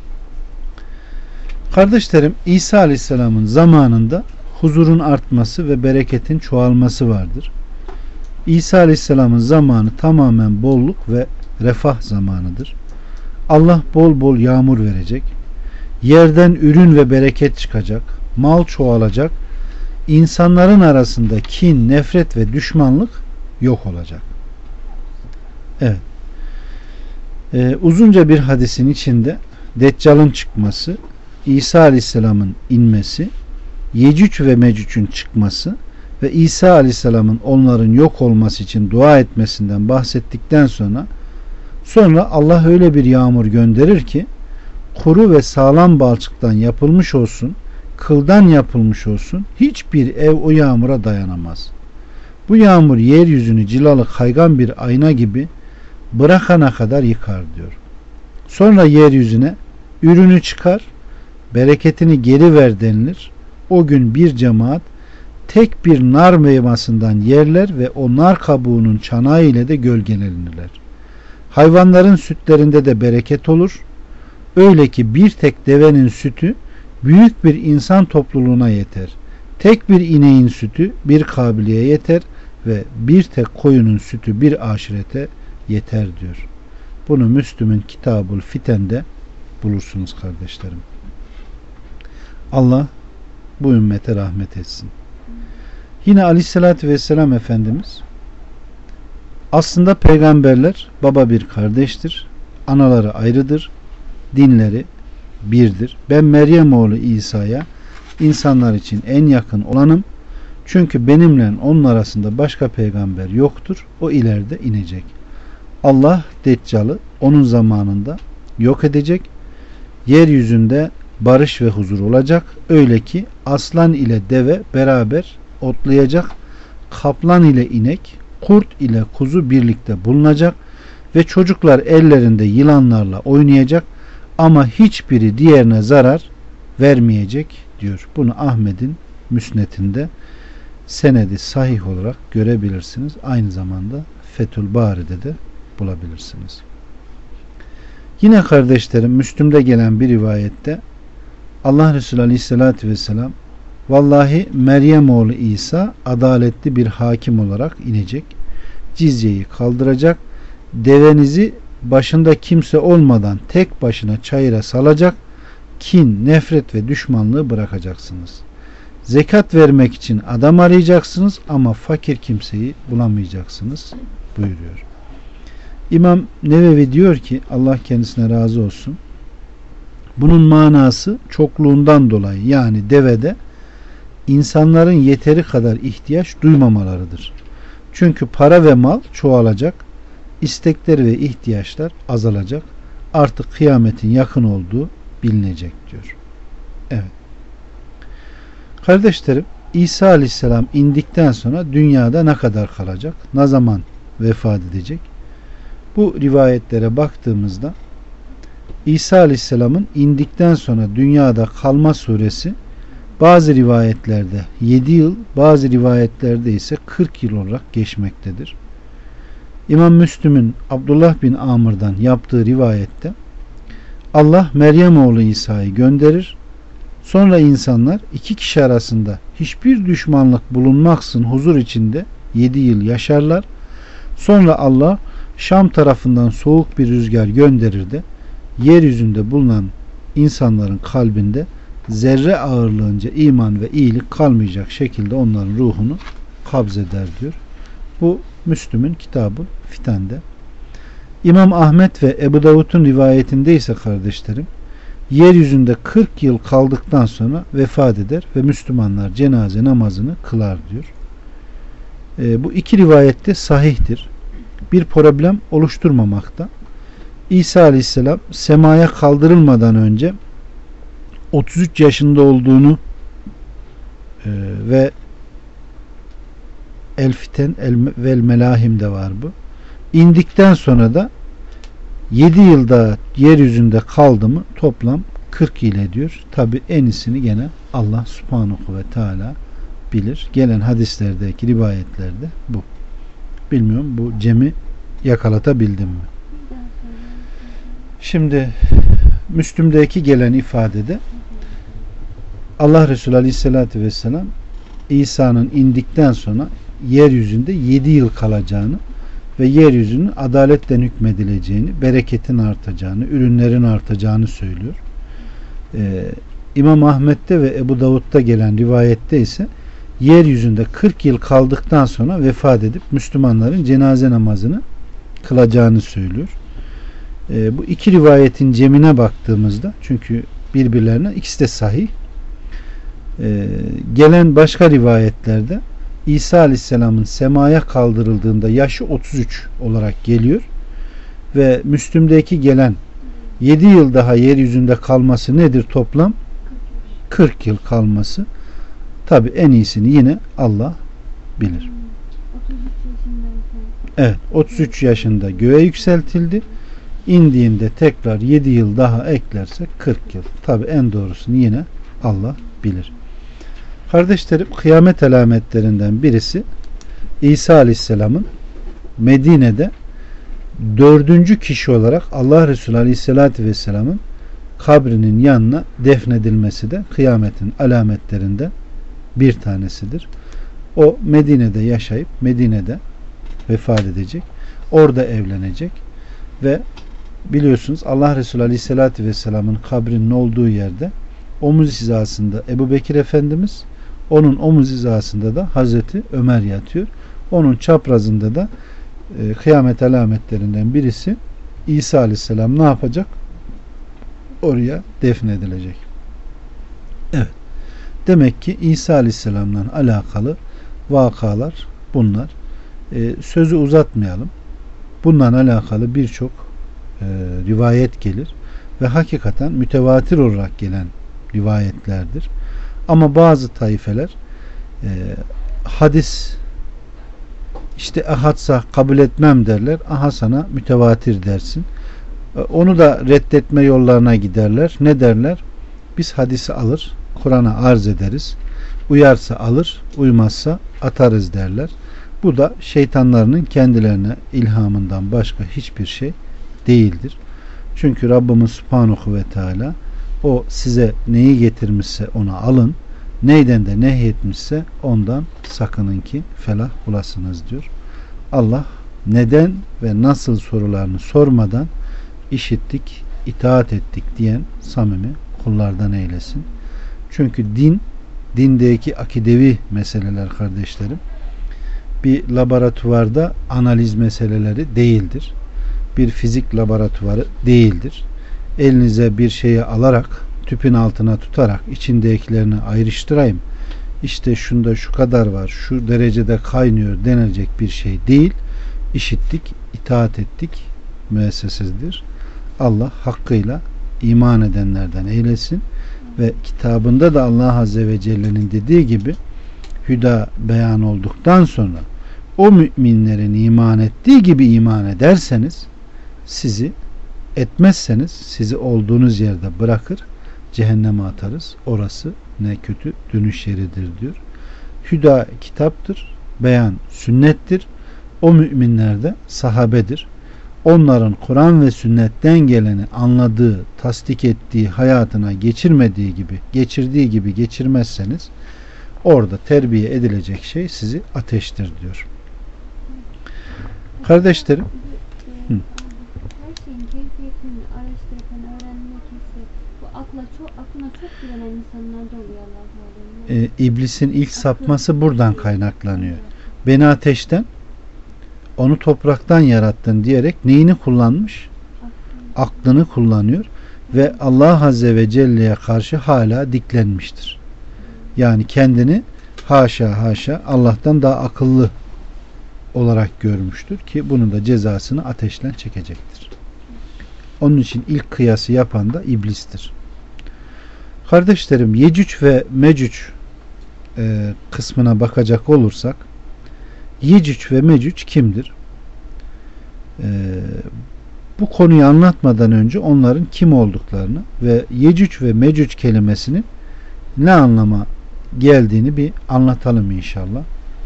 Kardeşlerim, İsa Aleyhisselam'ın zamanında huzurun artması ve bereketin çoğalması vardır. İsa Aleyhisselam'ın zamanı tamamen bolluk ve refah zamanıdır. Allah bol bol yağmur verecek. Yerden ürün ve bereket çıkacak. Mal çoğalacak. İnsanların arasında kin, nefret ve düşmanlık yok olacak. Evet. Uzunca bir hadisin içinde Deccal'ın çıkması, İsa Aleyhisselam'ın inmesi, Yecüc ve Mecüc'ün çıkması ve İsa Aleyhisselam'ın onların yok olması için dua etmesinden bahsettikten sonra Allah öyle bir yağmur gönderir ki kuru ve sağlam balçıktan yapılmış olsun, kıldan yapılmış olsun, hiçbir ev o yağmura dayanamaz. Bu yağmur yeryüzünü cilalı kaygan bir ayna gibi bırakana kadar yıkar diyor. Sonra yeryüzüne ürünü çıkar, bereketini geri ver denilir. O gün bir cemaat tek bir nar meyvasından yerler ve o nar kabuğunun çanağı ile de gölgelenirler. Hayvanların sütlerinde de bereket olur. Öyle ki bir tek devenin sütü büyük bir insan topluluğuna yeter. Tek bir ineğin sütü bir kabiliye yeter ve bir tek koyunun sütü bir aşirete yeter diyor. Bunu Müslüm'ün Kitabul Fiten'de bulursunuz kardeşlerim. Allah bu ümmete rahmet etsin. Yine Aleyhisselatü Vesselam Efendimiz aslında peygamberler baba bir kardeştir. Anaları ayrıdır. Dinleri birdir. Ben Meryem oğlu İsa'ya insanlar için en yakın olanım. Çünkü benimle onun arasında başka peygamber yoktur. O ileride inecek. Allah Deccal'ı onun zamanında yok edecek. Yeryüzünde barış ve huzur olacak. Öyle ki aslan ile deve beraber otlayacak. Kaplan ile inek, kurt ile kuzu birlikte bulunacak ve çocuklar ellerinde yılanlarla oynayacak ama hiçbiri diğerine zarar vermeyecek diyor. Bunu Ahmet'in Müsnet'inde senedi sahih olarak görebilirsiniz. Aynı zamanda Fethül Bari'de de bulabilirsiniz. Yine kardeşlerim Müslüm'de gelen bir rivayette Allah Resulü Aleyhisselatü Vesselam vallahi Meryem oğlu İsa adaletli bir hakim olarak inecek. Cizyeyi kaldıracak. Devenizi başında kimse olmadan tek başına çayıra salacak. Kin, nefret ve düşmanlığı bırakacaksınız. Zekat vermek için adam arayacaksınız ama fakir kimseyi bulamayacaksınız buyuruyor. İmam Nevevi diyor ki Allah kendisine razı olsun. Bunun manası çokluğundan dolayı yani devede insanların yeteri kadar ihtiyaç duymamalarıdır. Çünkü para ve mal çoğalacak, istekleri ve ihtiyaçlar azalacak. Artık kıyametin yakın olduğu bilinecek diyor. Evet. Kardeşlerim, İsa Aleyhisselam indikten sonra dünyada ne kadar kalacak? Ne zaman vefat edecek? Bu rivayetlere baktığımızda İsa Aleyhisselam'ın indikten sonra dünyada kalma suresi bazı rivayetlerde 7 yıl, bazı rivayetlerde ise 40 yıl olarak geçmektedir. İmam Müslüm'ün Abdullah bin Amr'dan yaptığı rivayette Allah Meryem oğlu İsa'yı gönderir. Sonra insanlar iki kişi arasında hiçbir düşmanlık bulunmaksızın huzur içinde 7 yıl yaşarlar. Sonra Allah Şam tarafından soğuk bir rüzgar gönderir de yeryüzünde bulunan insanların kalbinde zerre ağırlığınca iman ve iyilik kalmayacak şekilde onların ruhunu kabzeder diyor. Bu Müslüm'ün kitabı Fitan'de. İmam Ahmet ve Ebu Davud'un rivayetinde ise kardeşlerim yeryüzünde 40 yıl kaldıktan sonra vefat eder ve Müslümanlar cenaze namazını kılar diyor. Bu iki rivayette sahihtir. Bir problem oluşturmamakta. İsa Aleyhisselam semaya kaldırılmadan önce 33 yaşında olduğunu ve El Fiten vel Melahim de var bu. İndikten sonra da 7 yılda yeryüzünde kaldı mı toplam 40 yıl ediyor. Tabi en iyisini gene Allah Subhanahu ve Teala bilir. Gelen hadislerdeki rivayetlerde bu. Bilmiyorum bu Cem'i yakalatabildim mi? Şimdi Müslüm'deki gelen ifadede Allah Resulü Aleyhisselatü Vesselam İsa'nın indikten sonra yeryüzünde 7 yıl kalacağını ve yeryüzünün adaletle hükmedileceğini, bereketin artacağını, ürünlerin artacağını söylüyor. İmam Ahmet'te ve Ebu Davud'da gelen rivayette ise yeryüzünde 40 yıl kaldıktan sonra vefat edip Müslümanların cenaze namazını kılacağını söylüyor. Bu iki rivayetin cemine baktığımızda çünkü birbirlerine ikisi de sahih. Gelen başka rivayetlerde İsa Aleyhisselam'ın semaya kaldırıldığında yaşı 33 olarak geliyor ve Müslüm'deki gelen 7 yıl daha yeryüzünde kalması nedir toplam? 40 yıl kalması. Tabi en iyisini yine Allah bilir. 33 yaşında göğe yükseltildi. İndiğinde tekrar 7 yıl daha eklersek 40 yıl. Tabi en doğrusunu yine Allah bilir. Kardeşlerim, kıyamet alametlerinden birisi İsa Aleyhisselam'ın Medine'de 4. kişi olarak Allah Resulü Aleyhisselatü Vesselam'ın kabrinin yanına defnedilmesi de kıyametin alametlerinden bir tanesidir. O Medine'de yaşayıp Medine'de vefat edecek. Orada evlenecek ve biliyorsunuz Allah Resulü Aleyhisselatü Vesselam'ın kabrinin olduğu yerde omuz hizasında Ebu Bekir Efendimiz, onun omuz hizasında da Hazreti Ömer yatıyor. Onun çaprazında da kıyamet alametlerinden birisi İsa Aleyhisselam ne yapacak? Oraya defnedilecek. Evet. Demek ki İsa Aleyhisselam'la alakalı vakalar bunlar. Sözü uzatmayalım. Bununla alakalı birçok rivayet gelir ve hakikaten mütevatir olarak gelen rivayetlerdir. Ama bazı taifeler hadis işte ahadsa kabul etmem derler. Aha sana mütevatir dersin. Onu da reddetme yollarına giderler. Ne derler? Biz hadisi alır, Kur'an'a arz ederiz. Uyarsa alır, uymazsa atarız derler. Bu da şeytanlarının kendilerine ilhamından başka hiçbir şey değildir. Çünkü Rabbimiz Subhanahu ve Teala o size neyi getirmişse onu alın, neyden de nehyetmişse ondan sakının ki felah bulasınız diyor. Allah neden ve nasıl sorularını sormadan işittik, itaat ettik diyen samimi kullardan eylesin. Çünkü dindeki akidevi meseleler kardeşlerim bir laboratuvarda analiz meseleleri değildir. Bir fizik laboratuvarı değildir. Elinize bir şeyi alarak tüpün altına tutarak içindekilerini ayrıştırayım. İşte şunda şu kadar var, şu derecede kaynıyor denilecek bir şey değil. İşittik, itaat ettik müessesesidir. Allah hakkıyla iman edenlerden eylesin ve kitabında da Allah Azze ve Celle'nin dediği gibi hüda beyan olduktan sonra o müminlerin iman ettiği gibi iman ederseniz sizi etmezseniz sizi olduğunuz yerde bırakır cehenneme atarız. Orası ne kötü dönüş yeridir diyor. Hüda kitaptır. Beyan sünnettir. O müminler de sahabedir. Onların Kur'an ve sünnetten geleni anladığı, tasdik ettiği, hayatına geçirdiği gibi geçirmezseniz orada terbiye edilecek şey sizi ateştir diyor. Kardeşlerim, her şeyin keyfiyetini araştırıp öğrenmek ise bu aklına çok güvenen insanlarda oluyor Allah-u Teala. İblisin ilk sapması buradan kaynaklanıyor. Beni ateşten, onu topraktan yarattın diyerek neyini kullanmış? Aklını kullanıyor ve Allah Azze ve Celle'ye karşı hala diklenmiştir. Yani kendini haşa Allah'tan daha akıllı olarak görmüştür ki bunun da cezasını ateşten çekecektir. Onun için ilk kıyası yapan da iblistir. Kardeşlerim, Yecüc ve Mecüc kısmına bakacak olursak Yecüc ve Mecüc kimdir? Bu konuyu anlatmadan önce onların kim olduklarını ve Yecüc ve Mecüc kelimesinin ne anlama geldiğini bir anlatalım inşallah.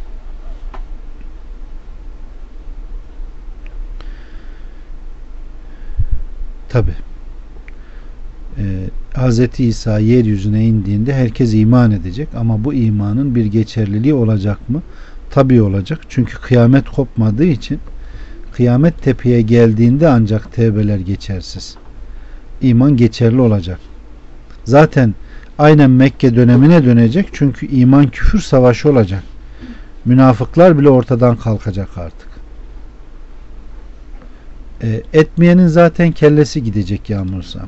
Tabi Hz. İsa yeryüzüne indiğinde herkes iman edecek ama bu imanın bir geçerliliği olacak mı? Tabi olacak. Çünkü kıyamet kopmadığı için kıyamet tepeye geldiğinde ancak tevbeler geçersiz. İman geçerli olacak. Zaten aynen Mekke dönemine dönecek. Çünkü iman küfür savaşı olacak. Münafıklar bile ortadan kalkacak artık. Etmeyenin zaten kellesi gidecek yağmursa.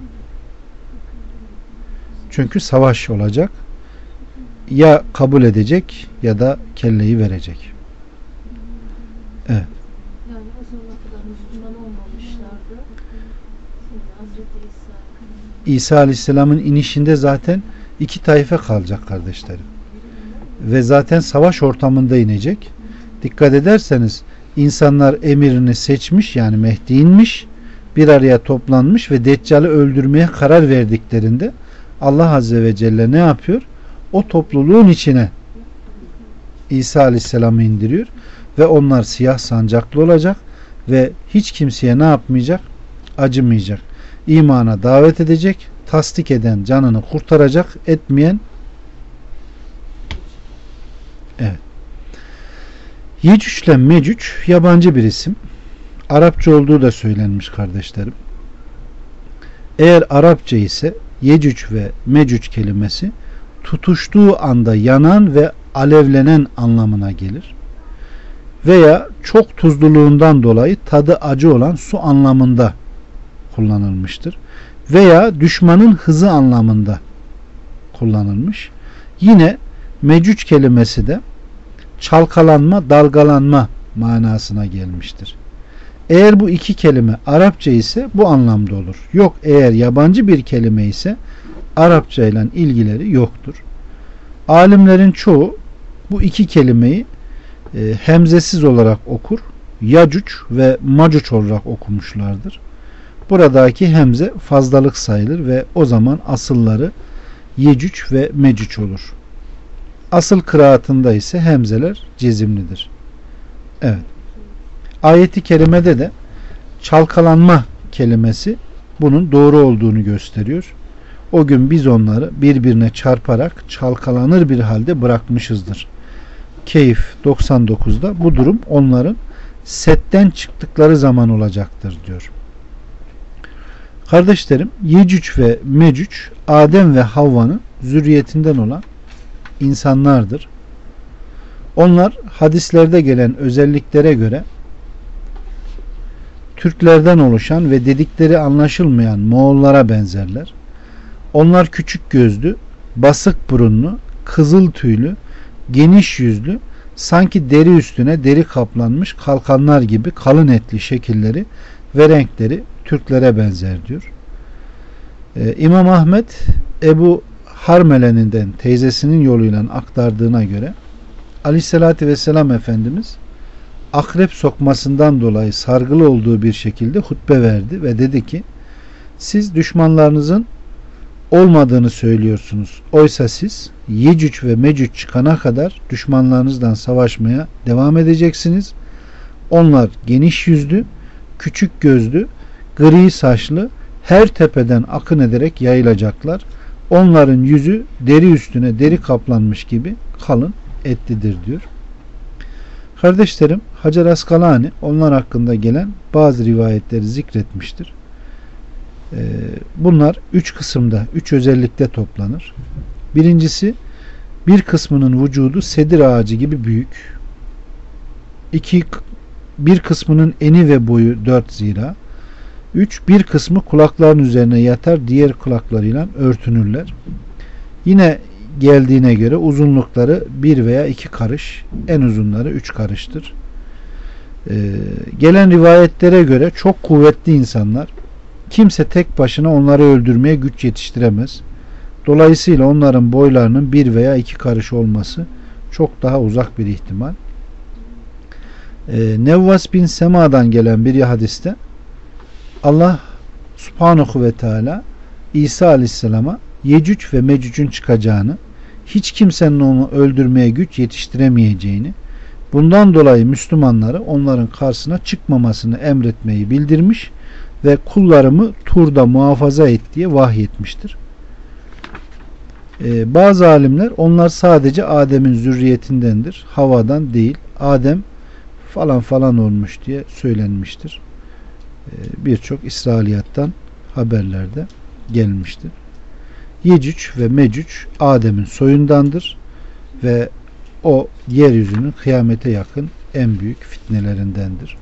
Çünkü savaş olacak. Ya kabul edecek ya da kelleyi verecek. Evet. Yani o zamana kadar Müslüman olmamışlardı. Hazreti İsa Aleyhisselam'ın inişinde zaten iki taife kalacak kardeşlerim. Ve zaten savaş ortamında inecek. Dikkat ederseniz insanlar emirini seçmiş, yani Mehdi inmiş, bir araya toplanmış ve Deccal'i öldürmeye karar verdiklerinde Allah Azze ve Celle ne yapıyor? O topluluğun içine İsa Aleyhisselam'ı indiriyor ve onlar siyah sancaklı olacak ve hiç kimseye ne yapmayacak? Acımayacak. İmana davet edecek, tasdik eden canını kurtaracak, etmeyen evet. Yecüc ile Mecüc yabancı bir isim. Arapça olduğu da söylenmiş kardeşlerim. Eğer Arapça ise Yecüc ve Mecüc kelimesi tutuştuğu anda yanan ve alevlenen anlamına gelir. Veya çok tuzluluğundan dolayı tadı acı olan su anlamında kullanılmıştır. Veya düşmanın hızı anlamında kullanılmış. Yine mecüc kelimesi de çalkalanma, dalgalanma manasına gelmiştir. Eğer bu iki kelime Arapça ise bu anlamda olur. Yok eğer yabancı bir kelime ise Arapça ile ilgileri yoktur. Alimlerin çoğu bu iki kelimeyi hemzesiz olarak okur. Yacuc ve macuc olarak okumuşlardır. Buradaki hemze fazlalık sayılır ve o zaman asılları Yecüc ve Mecüc olur. Asıl kıraatında ise hemzeler cezimlidir. Evet. Ayeti kerimede de çalkalanma kelimesi bunun doğru olduğunu gösteriyor. O gün biz onları birbirine çarparak çalkalanır bir halde bırakmışızdır. Keyif 99'da bu durum onların setten çıktıkları zaman olacaktır diyor. Kardeşlerim, Yecüc ve Mecüc Adem ve Havva'nın zürriyetinden olan insanlardır. Onlar hadislerde gelen özelliklere göre Türklerden oluşan ve dedikleri anlaşılmayan Moğollara benzerler. Onlar küçük gözlü, basık burunlu, kızıl tüylü, geniş yüzlü, sanki deri üstüne deri kaplanmış kalkanlar gibi kalın etli şekilleri ve renkleri Türklere benzer diyor. İmam Ahmet Ebu Harmele'ninden teyzesinin yoluyla aktardığına göre Aleyhisselatü Vesselam Efendimiz akrep sokmasından dolayı sargılı olduğu bir şekilde hutbe verdi ve dedi ki, siz düşmanlarınızın olmadığını söylüyorsunuz. Oysa siz Yecüc ve Mecüc çıkana kadar düşmanlarınızdan savaşmaya devam edeceksiniz. Onlar geniş yüzlü, küçük gözlü, gri saçlı, her tepeden akın ederek yayılacaklar. Onların yüzü deri üstüne deri kaplanmış gibi kalın etlidir diyor. Kardeşlerim, Hacer Askalani onlar hakkında gelen bazı rivayetleri zikretmiştir. Bunlar 3 kısımda, 3 özellikte toplanır. Birincisi, bir kısmının vücudu sedir ağacı gibi büyük. Bir kısmının eni ve boyu 4 zira. 3. Bir kısmı kulakların üzerine yatar, diğer kulaklarıyla örtünürler. Yine geldiğine göre uzunlukları 1 veya 2 karış, en uzunları 3 karıştır. Gelen rivayetlere göre çok kuvvetli insanlar, kimse tek başına onları öldürmeye güç yetiştiremez. Dolayısıyla onların boylarının 1 veya 2 karış olması çok daha uzak bir ihtimal. Nevvas bin Sema'dan gelen bir hadiste Allah Subhanahu ve Teala İsa Aleyhisselam'a Yecüc ve Mecüc'ün çıkacağını, hiç kimsenin onu öldürmeye güç yetiştiremeyeceğini, bundan dolayı Müslümanları onların karşısına çıkmamasını emretmeyi bildirmiş ve kullarımı Tur'da muhafaza et diye vahyetmiştir. Bazı alimler onlar sadece Adem'in zürriyetindendir, Havva'dan değil, Adem falan falan olmuş diye söylenmiştir. Birçok İsrailiyattan haberlerde gelmiştir. Yecüc ve Mecüc Adem'in soyundandır ve o yeryüzünün kıyamete yakın en büyük fitnelerindendir.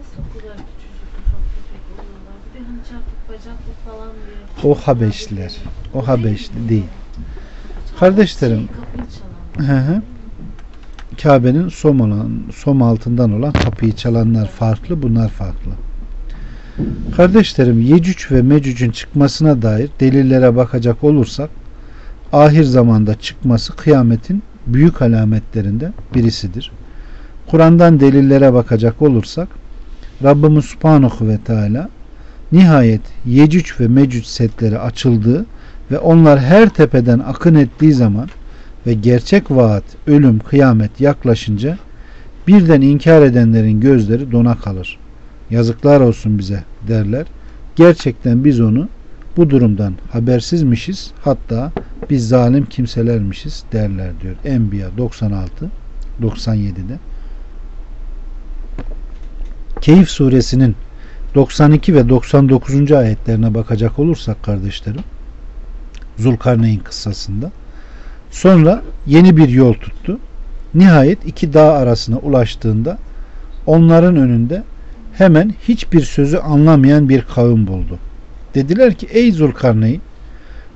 O Habeşliler. O Habeşli değil. Kardeşlerim, Kabe'nin som altından olan kapıyı çalanlar farklı, bunlar farklı. Kardeşlerim, Yecüc ve Mecüc'ün çıkmasına dair delillere bakacak olursak, ahir zamanda çıkması kıyametin büyük alametlerinden birisidir. Kur'an'dan delillere bakacak olursak, Rabbimiz Subhanahu ve Teala nihayet Yecüc ve Mecüc setleri açıldığı ve onlar her tepeden akın ettiği zaman ve gerçek vaat, ölüm, kıyamet yaklaşınca birden inkar edenlerin gözleri dona kalır. Yazıklar olsun bize derler. Gerçekten biz onu bu durumdan habersizmişiz, hatta biz zalim kimselermişiz derler diyor. Enbiya 96-97'de. Keyif suresinin 92 ve 99. ayetlerine bakacak olursak kardeşlerim, Zulkarneyn kıssasında, sonra yeni bir yol tuttu. Nihayet iki dağ arasına ulaştığında onların önünde hemen hiçbir sözü anlamayan bir kavim buldu. Dediler ki, ey Zulkarneyn,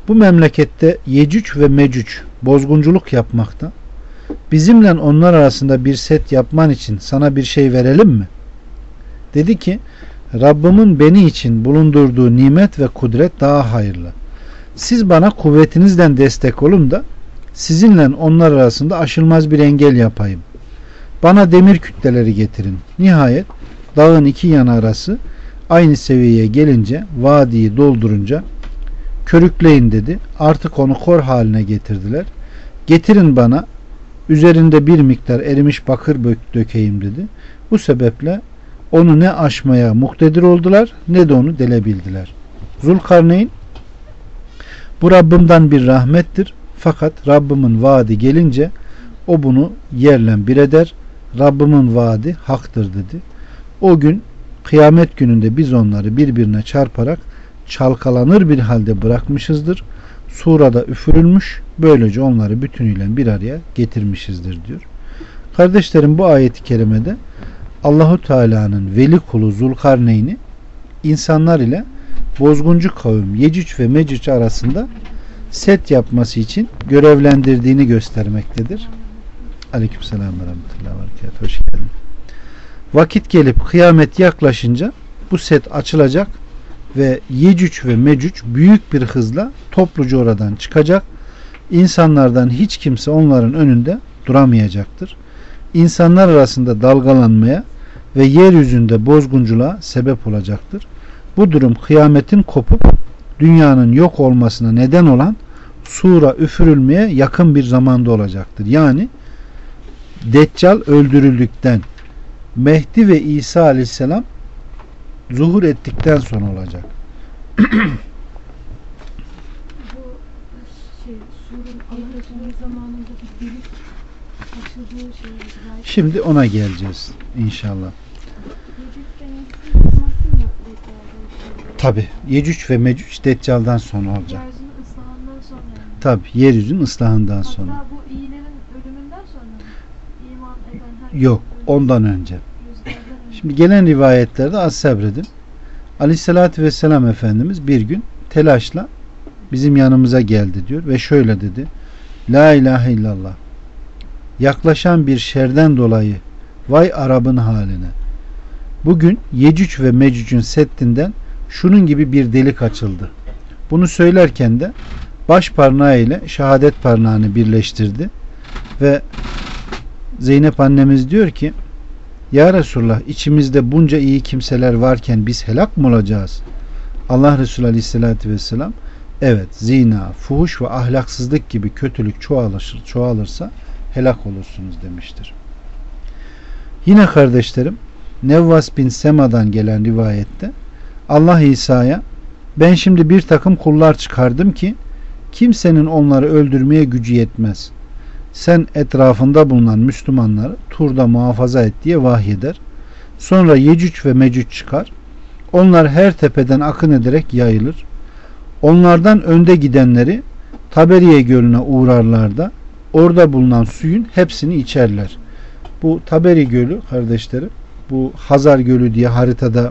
Bu memlekette Yecüc ve Mecüc bozgunculuk yapmakta. Bizimle onlar arasında bir set yapman için sana bir şey verelim mi? Dedi ki, Rabbimin beni için bulundurduğu nimet ve kudret daha hayırlı. Siz bana kuvvetinizden destek olun da sizinle onlar arasında aşılmaz bir engel yapayım. Bana demir kütleleri getirin. Nihayet dağın iki yanı arası aynı seviyeye gelince, vadiyi doldurunca körükleyin dedi. Artık onu kor haline getirdiler. Getirin bana, üzerinde bir miktar erimiş bakır dökeyim dedi. Bu sebeple onu ne aşmaya muktedir oldular ne de onu delebildiler. Zulkarneyn, bu Rabbimden bir rahmettir. Fakat Rabbimin vaadi gelince o bunu yerle bir eder. Rabbimin vaadi haktır dedi. O gün kıyamet gününde biz onları birbirine çarparak çalkalanır bir halde bırakmışızdır. Surada üfürülmüş. Böylece onları bütünüyle bir araya getirmişizdir diyor. Kardeşlerim, bu ayeti kerimede Allahu Teala'nın veli kulu Zulkarneyn'i insanlar ile bozguncu kavim Yecüc ve Mecüc arasında set yapması için görevlendirdiğini göstermektedir. Aleykümselam ve rahmetullahi ve berekatuhu. Hoş geldin. Vakit gelip kıyamet yaklaşınca bu set açılacak ve Yecüc ve Mecüc büyük bir hızla topluca oradan çıkacak. İnsanlardan hiç kimse onların önünde duramayacaktır. İnsanlar arasında dalgalanmaya ve yeryüzünde bozgunculuğa sebep olacaktır. Bu durum kıyametin kopup dünyanın yok olmasına neden olan sura üfürülmeye yakın bir zamanda olacaktır. Yani Deccal öldürüldükten, Mehdi ve İsa aleyhisselam zuhur ettikten sonra olacak. Bu surun Allah Resulü zamanında bir delik açıldığı şey. Şimdi ona geleceğiz inşallah. Tabi Yecüc ve Mecüc Deccal'dan sonra olacak. Yeryüzünün ıslahından sonra yani. Tabi yeryüzünün ıslahından sonra. Hatta bu iyilerin ölümünden sonra mı? İman eden her Yok, ondan önce. Şimdi gelen rivayetlerde az sabredin. Aleyhissalatü vesselam Efendimiz bir gün telaşla bizim yanımıza geldi diyor ve şöyle dedi: La ilahe illallah, yaklaşan bir şerden dolayı vay Arap'ın haline. Bugün Yecüc ve Mecüc'ün seddinden şunun gibi bir delik açıldı. Bunu söylerken de baş parmağı ile şehadet parmağını birleştirdi ve Zeynep annemiz diyor ki, Ya Resulullah, içimizde bunca iyi kimseler varken biz helak mı olacağız? Allah Resulü Aleyhisselatü Vesselam, evet, zina, fuhuş ve ahlaksızlık gibi kötülük çoğalırsa helak olursunuz demiştir. Yine kardeşlerim, Nevvas bin Sema'dan gelen rivayette Allah İsa'ya, ben şimdi bir takım kullar çıkardım ki kimsenin onları öldürmeye gücü yetmez. Sen etrafında bulunan Müslümanları Tur'da muhafaza et diye vahyeder. Sonra Yecüc ve Mecüc çıkar. Onlar her tepeden akın ederek yayılır. Onlardan önde gidenleri Taberiye Gölü'ne uğrarlar da orada bulunan suyun hepsini içerler. Bu Taberi Gölü kardeşlerim, bu Hazar Gölü diye haritada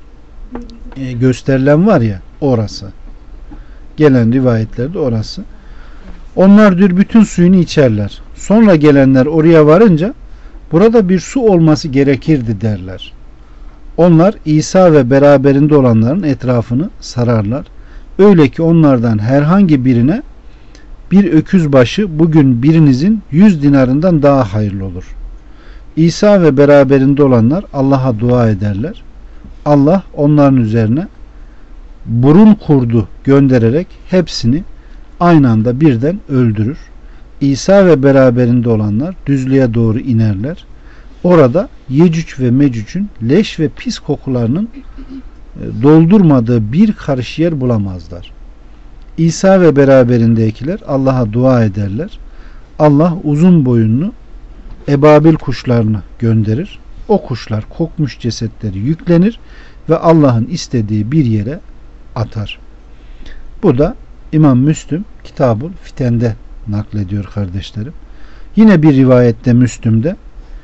gösterilen var ya, orası. Gelen rivayetlerde orası. Onlar diyor bütün suyunu içerler. Sonra gelenler oraya varınca burada bir su olması gerekirdi derler. Onlar İsa ve beraberinde olanların etrafını sararlar. Öyle ki onlardan herhangi birine bir öküz başı bugün birinizin 100 dinarından daha hayırlı olur. İsa ve beraberinde olanlar Allah'a dua ederler. Allah onların üzerine burun kurdu göndererek hepsini aynı anda birden öldürür. İsa ve beraberinde olanlar düzlüğe doğru inerler. Orada Yecüc ve Mecüc'ün leş ve pis kokularının doldurmadığı bir karış yer bulamazlar. İsa ve beraberindekiler Allah'a dua ederler. Allah uzun boyunlu ebabil kuşlarını gönderir. O kuşlar kokmuş cesetleri yüklenir ve Allah'ın istediği bir yere atar. Bu da İmam Müslüm Kitabul Fiten'de naklediyor kardeşlerim. Yine bir rivayette Müslüm'de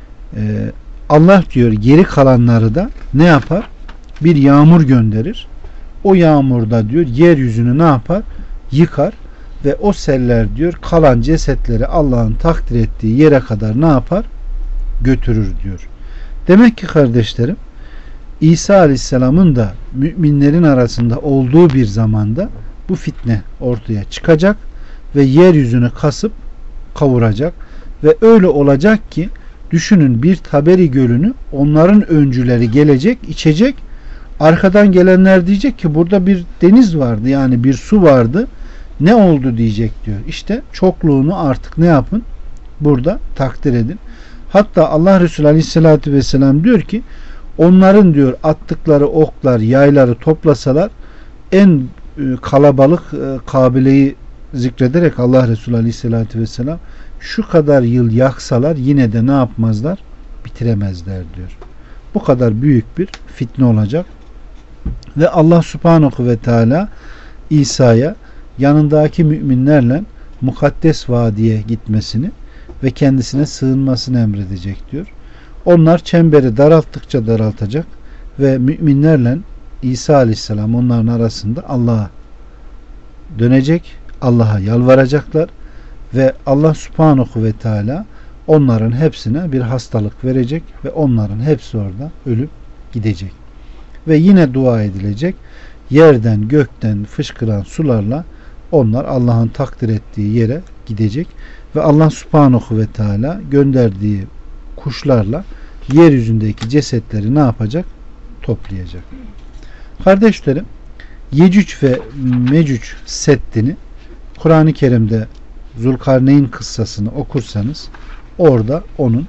Allah diyor geri kalanları da ne yapar? Bir yağmur gönderir. O yağmurda diyor yeryüzünü ne yapar? Yıkar. ve o seller diyor kalan cesetleri Allah'ın takdir ettiği yere kadar ne yapar? Götürür diyor. Demek ki kardeşlerim, İsa Aleyhisselam'ın da müminlerin arasında olduğu bir zamanda bu fitne ortaya çıkacak ve yeryüzünü kasıp kavuracak ve öyle olacak ki düşünün, bir Taberi gölünü onların öncüleri gelecek, içecek, arkadan gelenler diyecek ki burada bir deniz vardı, yani bir su vardı, ne oldu diyecek diyor. İşte çokluğunu artık ne yapın? Burada takdir edin. Hatta Allah Resulü Aleyhisselatü Vesselam diyor ki onların diyor attıkları oklar, yayları toplasalar en kalabalık kabileyi zikrederek Allah Resulü Aleyhisselatü Vesselam şu kadar yıl yaksalar yine de ne yapmazlar? Bitiremezler diyor. Bu kadar büyük bir fitne olacak. Ve Allah Subhanahu ve Teala İsa'ya yanındaki müminlerle mukaddes vadiye gitmesini ve kendisine sığınmasını emredecek diyor. Onlar çemberi daralttıkça daraltacak ve müminlerle İsa Aleyhisselam onların arasında Allah'a dönecek, Allah'a yalvaracaklar ve Allah Subhanahu ve Teala onların hepsine bir hastalık verecek ve onların hepsi orada ölüp gidecek. Ve yine dua edilecek. Yerden gökten fışkıran sularla onlar Allah'ın takdir ettiği yere gidecek ve Allah Subhanahu ve Teala gönderdiği kuşlarla yeryüzündeki cesetleri ne yapacak? Toplayacak. Kardeşlerim, Yecüc ve Mecüc seddini Kur'an-ı Kerim'de Zulkarneyn kıssasını okursanız orada onun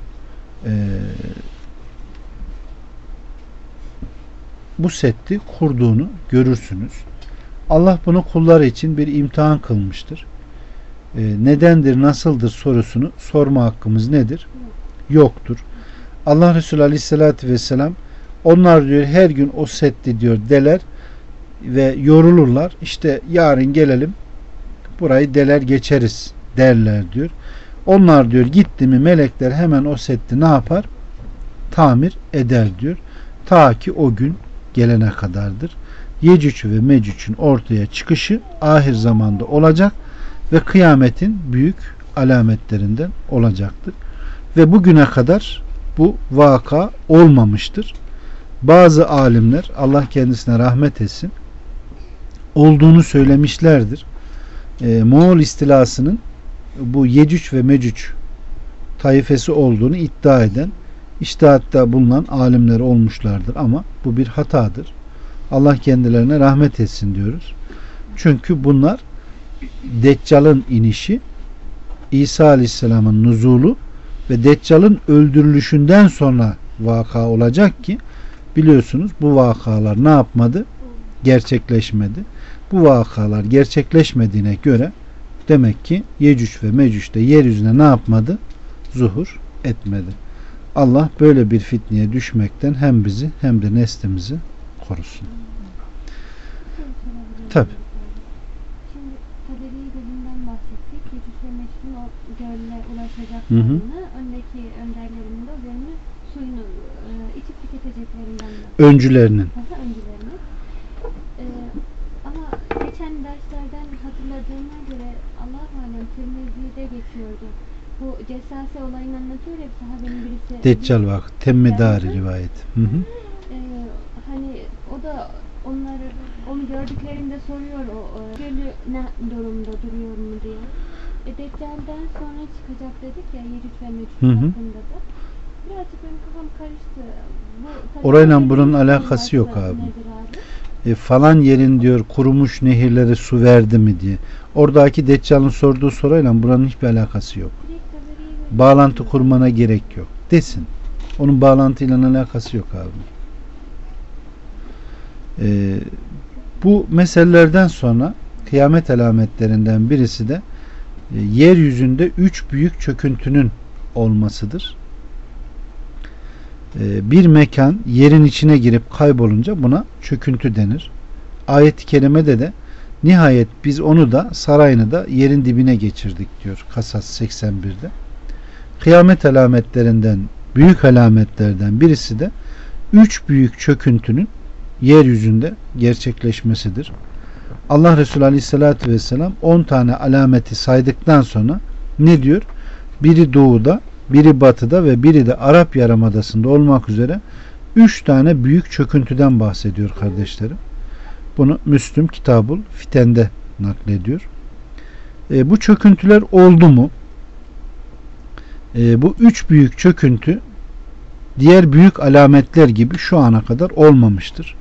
bu seddi kurduğunu görürsünüz. Allah bunu kulları için bir imtihan kılmıştır. Nedendir, nasıldır sorusunu sorma hakkımız nedir? Yoktur. Allah Resulü Aleyhisselatü Vesselam onlar diyor her gün o seddi diyor deler ve yorulurlar. İşte yarın gelelim burayı deler geçeriz derler diyor. Onlar diyor gitti mi melekler hemen o seddi ne yapar? Tamir eder diyor. Ta ki o gün gelene kadardır. Yecüc ve Mecüc'ün ortaya çıkışı ahir zamanda olacak ve kıyametin büyük alametlerinden olacaktır. Ve bugüne kadar bu vaka olmamıştır. Bazı alimler, Allah kendisine rahmet etsin, olduğunu söylemişlerdir. Moğol istilasının bu Yecüc ve Mecüc taifesi olduğunu iddia eden, içtihatta bulunan alimler olmuşlardır ama bu bir hatadır. Allah kendilerine rahmet etsin diyoruz. Çünkü bunlar Deccal'ın inişi, İsa Aleyhisselam'ın nuzulu ve Deccal'ın öldürülüşünden sonra vaka olacak ki biliyorsunuz bu vakalar ne yapmadı? Gerçekleşmedi. Bu vakalar gerçekleşmediğine göre demek ki Yecüc ve Mecüc de yeryüzüne ne yapmadı? Zuhur etmedi. Allah böyle bir fitneye düşmekten hem bizi hem de neslimizi korusun. Tabi. Şimdi Taberi Gölü'nden bahsettik. Yecüc ve Mecüc'ün o gölle ulaşacaklarını, öndeki önderlerinin de o gölün suyunu içip tüketeceklerinden bahsettik. Öncülerinin. Öncülerinin. Ama geçen derslerden hatırladığıma göre Allah-u Alem Tirmizi'de geçiyordu. Bu cessase olayını anlatıyor ya, sahabenin birisi. Deccal vakı. Temmedari rivayet. Hani o da onları, onu gördüklerinde soruyor o gölü ne durumda duruyor mu diye. Deccal'den sonra çıkacak dedik ya Yecüc ve Mecüc hakkında da. Birazcık benim kafam karıştı. Orayla bunun alakası yok abi. Falan yerin diyor kurumuş nehirlere su verdi mi diye. Oradaki Deccal'ın sorduğu soruyla buranın hiçbir alakası yok. Bağlantı kurmana gerek yok. Desin. Onun bağlantıyla alakası yok abi. Bu meselelerden sonra kıyamet alametlerinden birisi de yeryüzünde 3 büyük çöküntünün olmasıdır. Bir mekan yerin içine girip kaybolunca buna çöküntü denir. Ayet-i kerimede de nihayet biz onu da sarayını da yerin dibine geçirdik diyor Kasas 81'de. Kıyamet alametlerinden, büyük alametlerden birisi de 3 büyük çöküntünün yeryüzünde gerçekleşmesidir. Allah Resulü Aleyhisselatü Vesselam 10 tane alameti saydıktan sonra ne diyor? Biri doğuda, biri batıda ve biri de Arap Yarımadası'nda olmak üzere 3 tane büyük çöküntüden bahsediyor kardeşlerim. Bunu Müslüm Kitabul Fiten'de naklediyor. Bu çöküntüler oldu mu? Bu 3 büyük çöküntü diğer büyük alametler gibi şu ana kadar olmamıştır.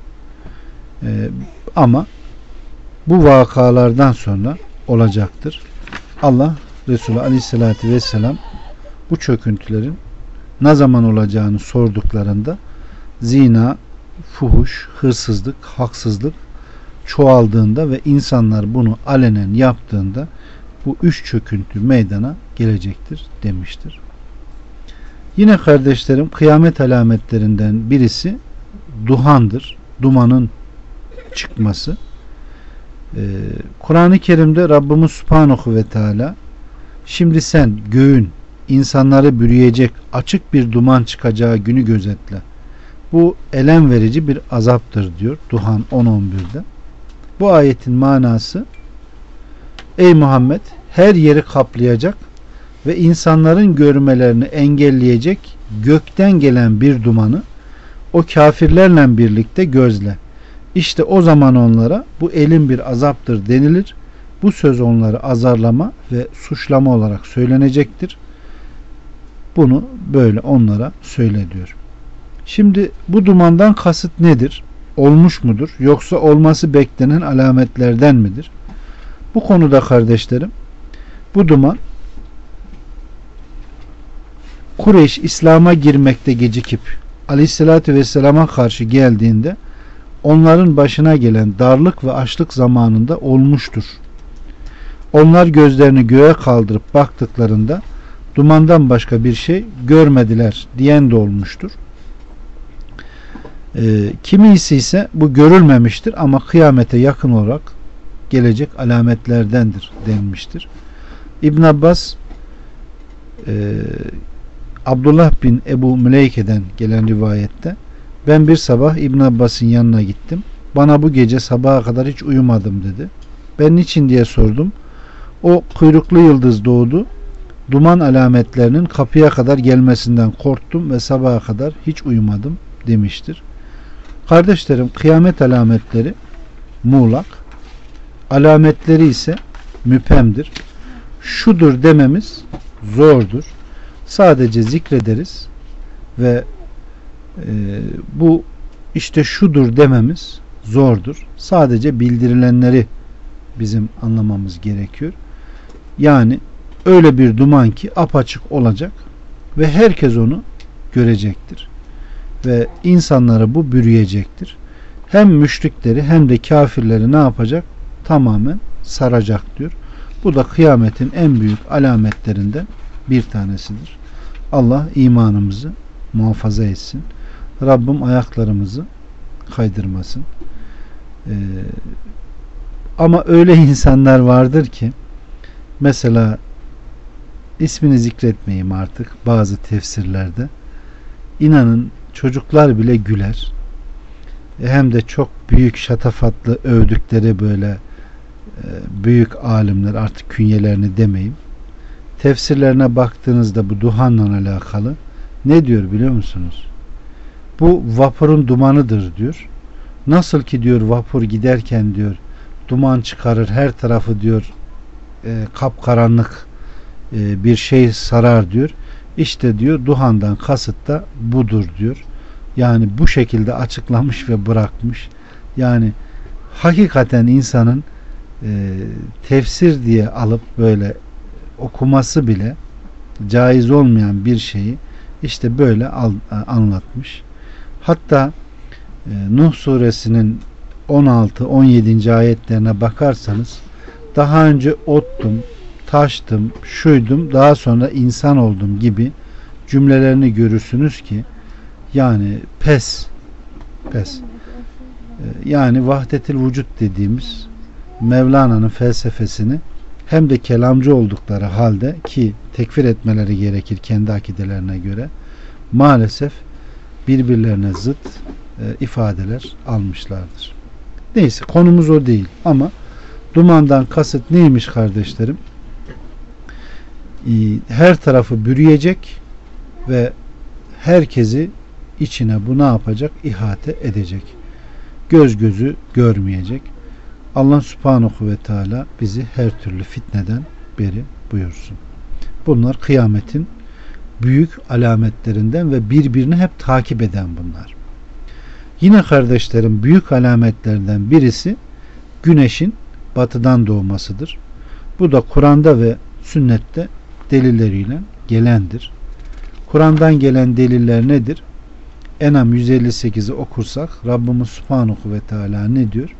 Ama bu vakalardan sonra olacaktır. Allah Resulü Aleyhisselatü Vesselam bu çöküntülerin ne zaman olacağını sorduklarında zina, fuhuş, hırsızlık, haksızlık çoğaldığında ve insanlar bunu alenen yaptığında bu 3 çöküntü meydana gelecektir demiştir. Yine kardeşlerim kıyamet alametlerinden birisi duhandır. Dumanın çıkması. Kur'an-ı Kerim'de Rabbimiz Subhanahu ve Teala şimdi sen göğün insanları bürüyecek açık bir duman çıkacağı günü gözetle. Bu elem verici bir azaptır diyor Duhan 10-11'de. Bu ayetin manası ey Muhammed her yeri kaplayacak ve insanların görmelerini engelleyecek gökten gelen bir dumanı o kafirlerle birlikte gözle. İşte o zaman onlara bu elin bir azaptır denilir. Bu söz onları azarlama ve suçlama olarak söylenecektir. Bunu böyle onlara söyle diyor. Şimdi bu dumandan kasıt nedir? Olmuş mudur? Yoksa olması beklenen alametlerden midir? Bu konuda kardeşlerim bu duman Kureyş İslam'a girmekte gecikip Aleyhisselatü Vesselam'a karşı geldiğinde onların başına gelen darlık ve açlık zamanında olmuştur. Onlar gözlerini göğe kaldırıp baktıklarında dumandan başka bir şey görmediler diyen de olmuştur. Kimisi ise bu görülmemiştir ama kıyamete yakın olarak gelecek alametlerdendir denmiştir. İbn Abbas Abdullah bin Ebu Müleyke'den gelen rivayette ben bir sabah İbn Abbas'ın yanına gittim. Bana bu gece sabaha kadar hiç uyumadım dedi. Ben niçin diye sordum. O kuyruklu yıldız doğdu. Duman alametlerinin kapıya kadar gelmesinden korktum ve sabaha kadar hiç uyumadım demiştir. Kardeşlerim kıyamet alametleri muğlak, alametleri ise müphemdir. Şudur dememiz zordur. Sadece zikrederiz ve bu işte şudur dememiz zordur. Sadece bildirilenleri bizim anlamamız gerekiyor. Yani öyle bir duman ki apaçık olacak ve herkes onu görecektir. Ve insanları bu bürüyecektir. Hem müşrikleri hem de kafirleri ne yapacak? Tamamen saracak diyor. Bu da kıyametin en büyük alametlerinden bir tanesidir. Allah imanımızı muhafaza etsin. Rabbim ayaklarımızı kaydırmasın. Ama öyle insanlar vardır ki mesela ismini zikretmeyeyim artık bazı tefsirlerde inanın çocuklar bile güler. Hem de çok büyük şatafatlı övdükleri böyle büyük alimler artık künyelerini demeyeyim. Tefsirlerine baktığınızda bu duhanla alakalı ne diyor biliyor musunuz? Bu vapurun dumanıdır diyor. Nasıl ki diyor vapur giderken diyor duman çıkarır her tarafı diyor kapkaranlık bir şey sarar diyor. İşte diyor duhandan kasıt da budur diyor. Yani bu şekilde açıklamış ve bırakmış. Yani hakikaten insanın tefsir diye alıp böyle okuması bile caiz olmayan bir şeyi işte böyle anlatmış. Hatta Nuh suresinin 16-17. ayetlerine bakarsanız daha önce ottum, taştım, şuydum, daha sonra insan oldum gibi cümlelerini görürsünüz ki yani pes yani vahdetil vücut dediğimiz Mevlana'nın felsefesini hem de kelamcı oldukları halde ki tekfir etmeleri gerekir kendi akidelerine göre maalesef birbirlerine zıt ifadeler almışlardır. Neyse konumuz o değil ama Dumandan kasıt neymiş kardeşlerim? Her tarafı bürüyecek ve herkesi içine bu ne yapacak? İhate edecek. Göz gözü görmeyecek. Allah Subhanahu ve Teala bizi her türlü fitneden beri buyursun. Bunlar kıyametin büyük alametlerinden ve birbirini hep takip eden bunlar. Yine kardeşlerim, büyük alametlerden birisi güneşin batıdan doğmasıdır. Bu da Kur'an'da ve sünnette delilleriyle gelendir. Kur'an'dan gelen deliller nedir? En'am 158'i okursak Rabbimiz Subhanahu ve Teala ne diyor?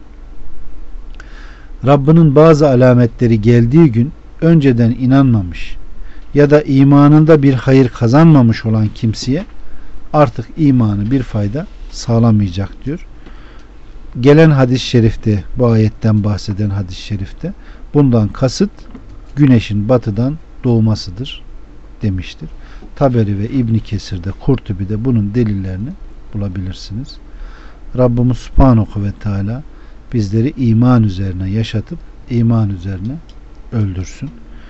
Rabbinin bazı alametleri geldiği gün önceden inanmamış ya da imanında bir hayır kazanmamış olan kimseye artık imanı bir fayda sağlamayacak diyor. Gelen hadis-i şerifte, bu ayetten bahseden hadis-i şerifte bundan kasıt güneşin batıdan doğmasıdır demiştir. Taberi ve İbn Kesir'de, Kurtubi'de bunun delillerini bulabilirsiniz. Rabbimiz Subhanahu ve Teala bizleri iman üzerine yaşatıp iman üzerine öldürsün.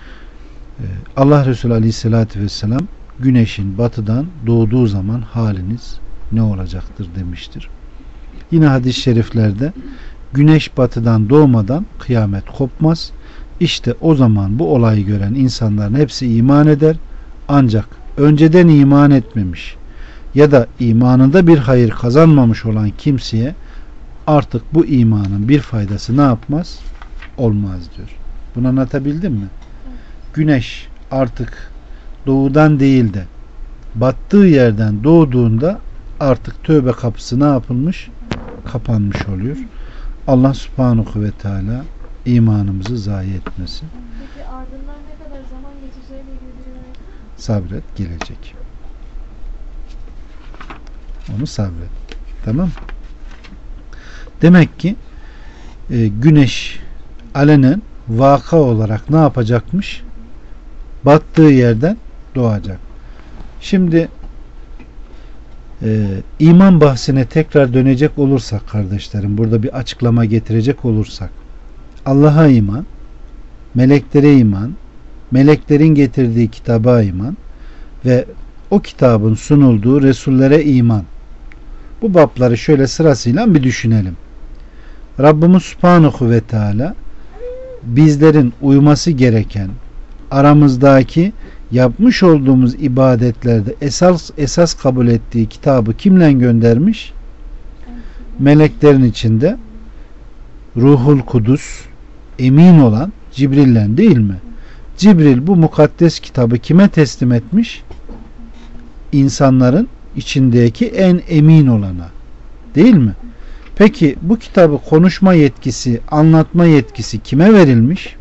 Allah Resulü Aleyhisselatü Vesselam güneşin batıdan doğduğu zaman haliniz ne olacaktır demiştir. Yine hadis-i şeriflerde güneş batıdan doğmadan kıyamet kopmaz. İşte o zaman bu olayı gören insanların hepsi iman eder. Ancak önceden iman etmemiş ya da imanında bir hayır kazanmamış olan kimseye artık bu imanın bir faydası ne yapmaz? Olmaz diyor. Bunu anlatabildim mi? Güneş artık doğudan değil de battığı yerden doğduğunda artık tövbe kapısı ne yapılmış? Kapanmış oluyor. Allah Subhanahu ve Teala imanımızı zayi etmesin. Peki ardından ne kadar zaman geçeceğiyle ilgili? Sabret, gelecek. Onu sabret. Tamam. Demek ki güneş alenen vaka olarak ne yapacakmış? Battığı yerden doğacak. Şimdi iman bahsine tekrar dönecek olursak kardeşlerim, burada bir açıklama getirecek olursak, Allah'a iman, meleklere iman, meleklerin getirdiği kitaba iman ve o kitabın sunulduğu Resullere iman. Bu babları şöyle sırasıyla bir düşünelim. Rabbimiz Subhanahu ve Teala bizlerin uyması gereken aramızdaki yapmış olduğumuz ibadetlerde esas kabul ettiği kitabı kimle göndermiş? Meleklerin içinde Ruhul Kudüs emin olan Cibril'le, değil mi? Cibril bu mukaddes kitabı kime teslim etmiş? İnsanların içindeki en emin olana. Değil mi? Peki bu kitabı konuşma yetkisi, anlatma yetkisi kime verilmiş?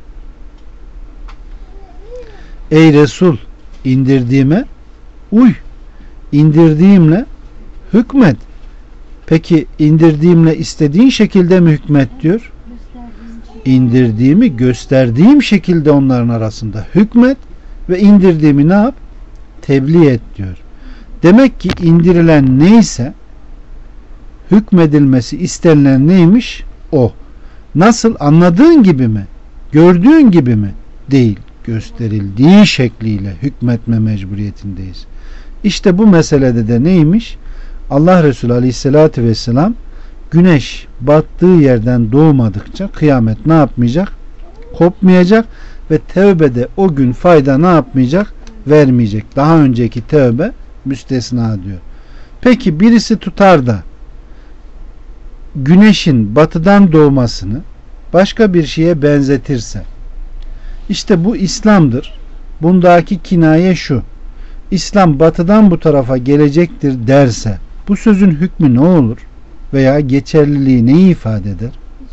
Ey Resul, indirdiğime uy, indirdiğimle hükmet. Peki indirdiğimle istediğin şekilde mi hükmet diyor? İndirdiğimi gösterdiğim şekilde onların arasında hükmet ve indirdiğimi ne yap? Tebliğ et diyor. Demek ki indirilen neyse hükmedilmesi istenilen neymiş? O. Nasıl? Anladığın gibi mi? Gördüğün gibi mi? Değil. Gösterildiği şekliyle hükmetme mecburiyetindeyiz. İşte bu meselede de neymiş? Allah Resulü Aleyhisselatü Vesselam güneş battığı yerden doğmadıkça kıyamet ne yapmayacak? Kopmayacak ve tevbede o gün fayda ne yapmayacak? Vermeyecek. Daha önceki tevbe müstesna diyor. Peki birisi tutar da güneşin batıdan doğmasını başka bir şeye benzetirse, işte bu İslam'dır. Bundaki kinaye şu: İslam batıdan bu tarafa gelecektir derse bu sözün hükmü ne olur? Veya geçerliliği neyi ifade eder?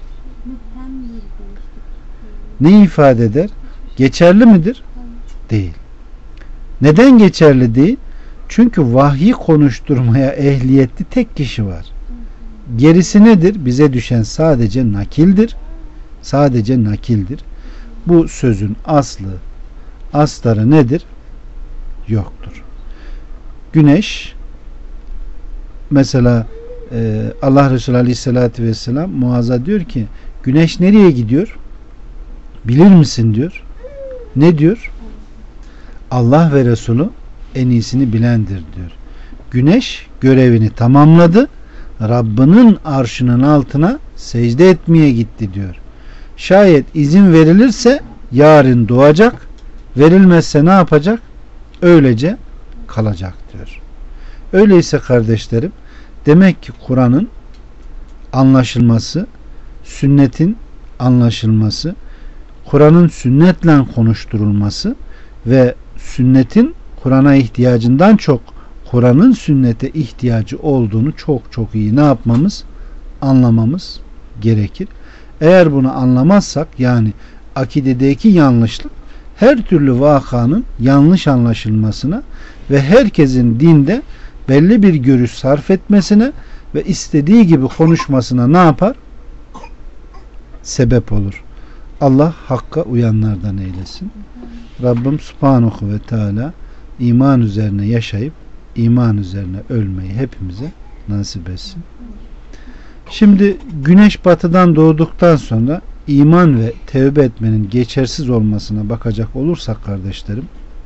Neyi ifade eder? Geçerli midir? Değil. Neden geçerli değil? Çünkü vahyi konuşturmaya ehliyetli tek kişi var. Gerisi nedir? Bize düşen sadece nakildir. Sadece nakildir. Bu sözün asları nedir? Yoktur. Güneş mesela Allah Resulü Aleyhisselatü Vesselam Muaz'a diyor ki Güneş nereye gidiyor? Bilir misin diyor. Ne diyor? Allah ve Resulü en iyisini bilendir diyor. Güneş görevini tamamladı. Rabbinin arşının altına secde etmeye gitti diyor. Şayet izin verilirse yarın doğacak. Verilmezse ne yapacak? Öylece kalacak diyor. Öyleyse kardeşlerim, demek ki Kur'an'ın anlaşılması, sünnetin anlaşılması, Kur'an'ın sünnetle konuşturulması ve sünnetin Kur'an'a ihtiyacından çok Kur'an'ın sünnete ihtiyacı olduğunu çok çok iyi ne yapmamız? Anlamamız gerekir. Eğer bunu anlamazsak, yani akidedeki yanlışlık her türlü vakanın yanlış anlaşılmasına ve herkesin dinde belli bir görüş sarf etmesine ve istediği gibi konuşmasına ne yapar? Sebep olur. Allah hakka uyanlardan eylesin. Rabbim Subhanahu ve Teala iman üzerine yaşayıp iman üzerine ölmeyi hepimize nasip etsin. Şimdi güneş batıdan doğduktan sonra iman ve tevbe etmenin geçersiz olmasına bakacak olursak kardeşlerim,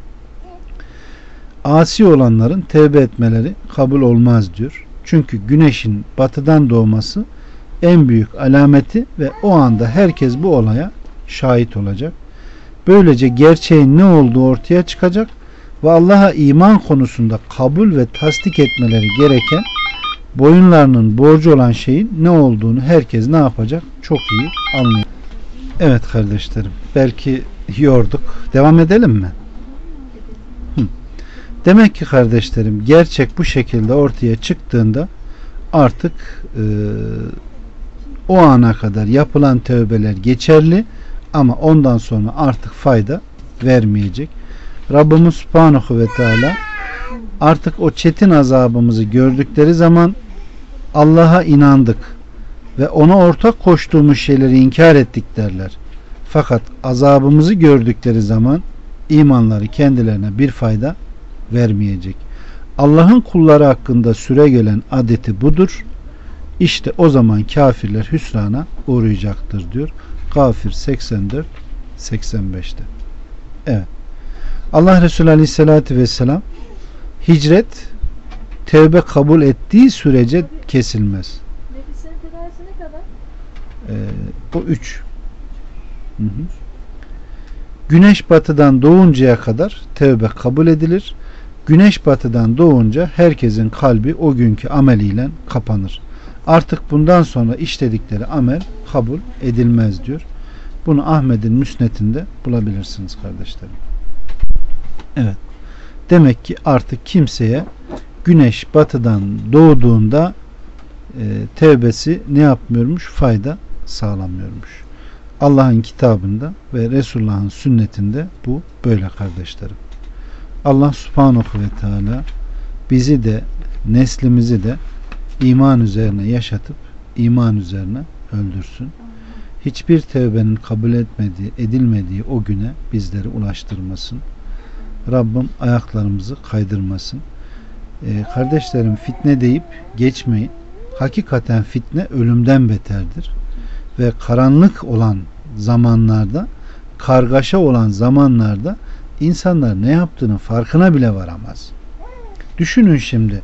asi olanların tevbe etmeleri kabul olmaz diyor. Çünkü güneşin batıdan doğması en büyük alameti ve o anda herkes bu olaya şahit olacak. Böylece gerçeğin ne olduğu ortaya çıkacak ve Allah'a iman konusunda kabul ve tasdik etmeleri gereken, boyunlarının borcu olan şeyin ne olduğunu herkes ne yapacak? Çok iyi anlayacak. Evet kardeşlerim, belki yorduk. Devam edelim mi? Demek ki kardeşlerim, gerçek bu şekilde ortaya çıktığında artık o ana kadar yapılan tövbeler geçerli ama ondan sonra artık fayda vermeyecek. Rabbimiz Subhanahu ve Teala artık o çetin azabımızı gördükleri zaman Allah'a inandık ve ona ortak koştuğumuz şeyleri inkar ettik derler. Fakat azabımızı gördükleri zaman imanları kendilerine bir fayda vermeyecek. Allah'ın kulları hakkında süregelen adeti budur. İşte o zaman kafirler hüsrana uğrayacaktır diyor. Gafir 84-85'te. Evet. Allah Resulü Aleyhisselatü Vesselam hicret tevbe kabul ettiği sürece kesilmez. Nefisinin tedavisi ne kadar? O 3. Güneş batıdan doğuncaya kadar tevbe kabul edilir. Güneş batıdan doğunca herkesin kalbi o günkü ameliyle kapanır. Artık bundan sonra işledikleri amel kabul edilmez diyor. Bunu Ahmet'in Müsned'inde bulabilirsiniz kardeşlerim. Evet. Demek ki artık kimseye güneş batıdan doğduğunda tevbesi ne yapmıyormuş? Fayda sağlamıyormuş. Allah'ın kitabında ve Resulullah'ın sünnetinde bu böyle kardeşlerim. Allah Subhanahu ve Teala bizi de neslimizi de iman üzerine yaşatıp iman üzerine öldürsün. Hiçbir tevbenin kabul edilmediği o güne bizleri ulaştırmasın. Rabbim ayaklarımızı kaydırmasın. Kardeşlerim, fitne deyip geçmeyin. Hakikaten fitne ölümden beterdir. Ve karanlık olan zamanlarda, kargaşa olan zamanlarda insanlar ne yaptığının farkına bile varamaz. Düşünün şimdi,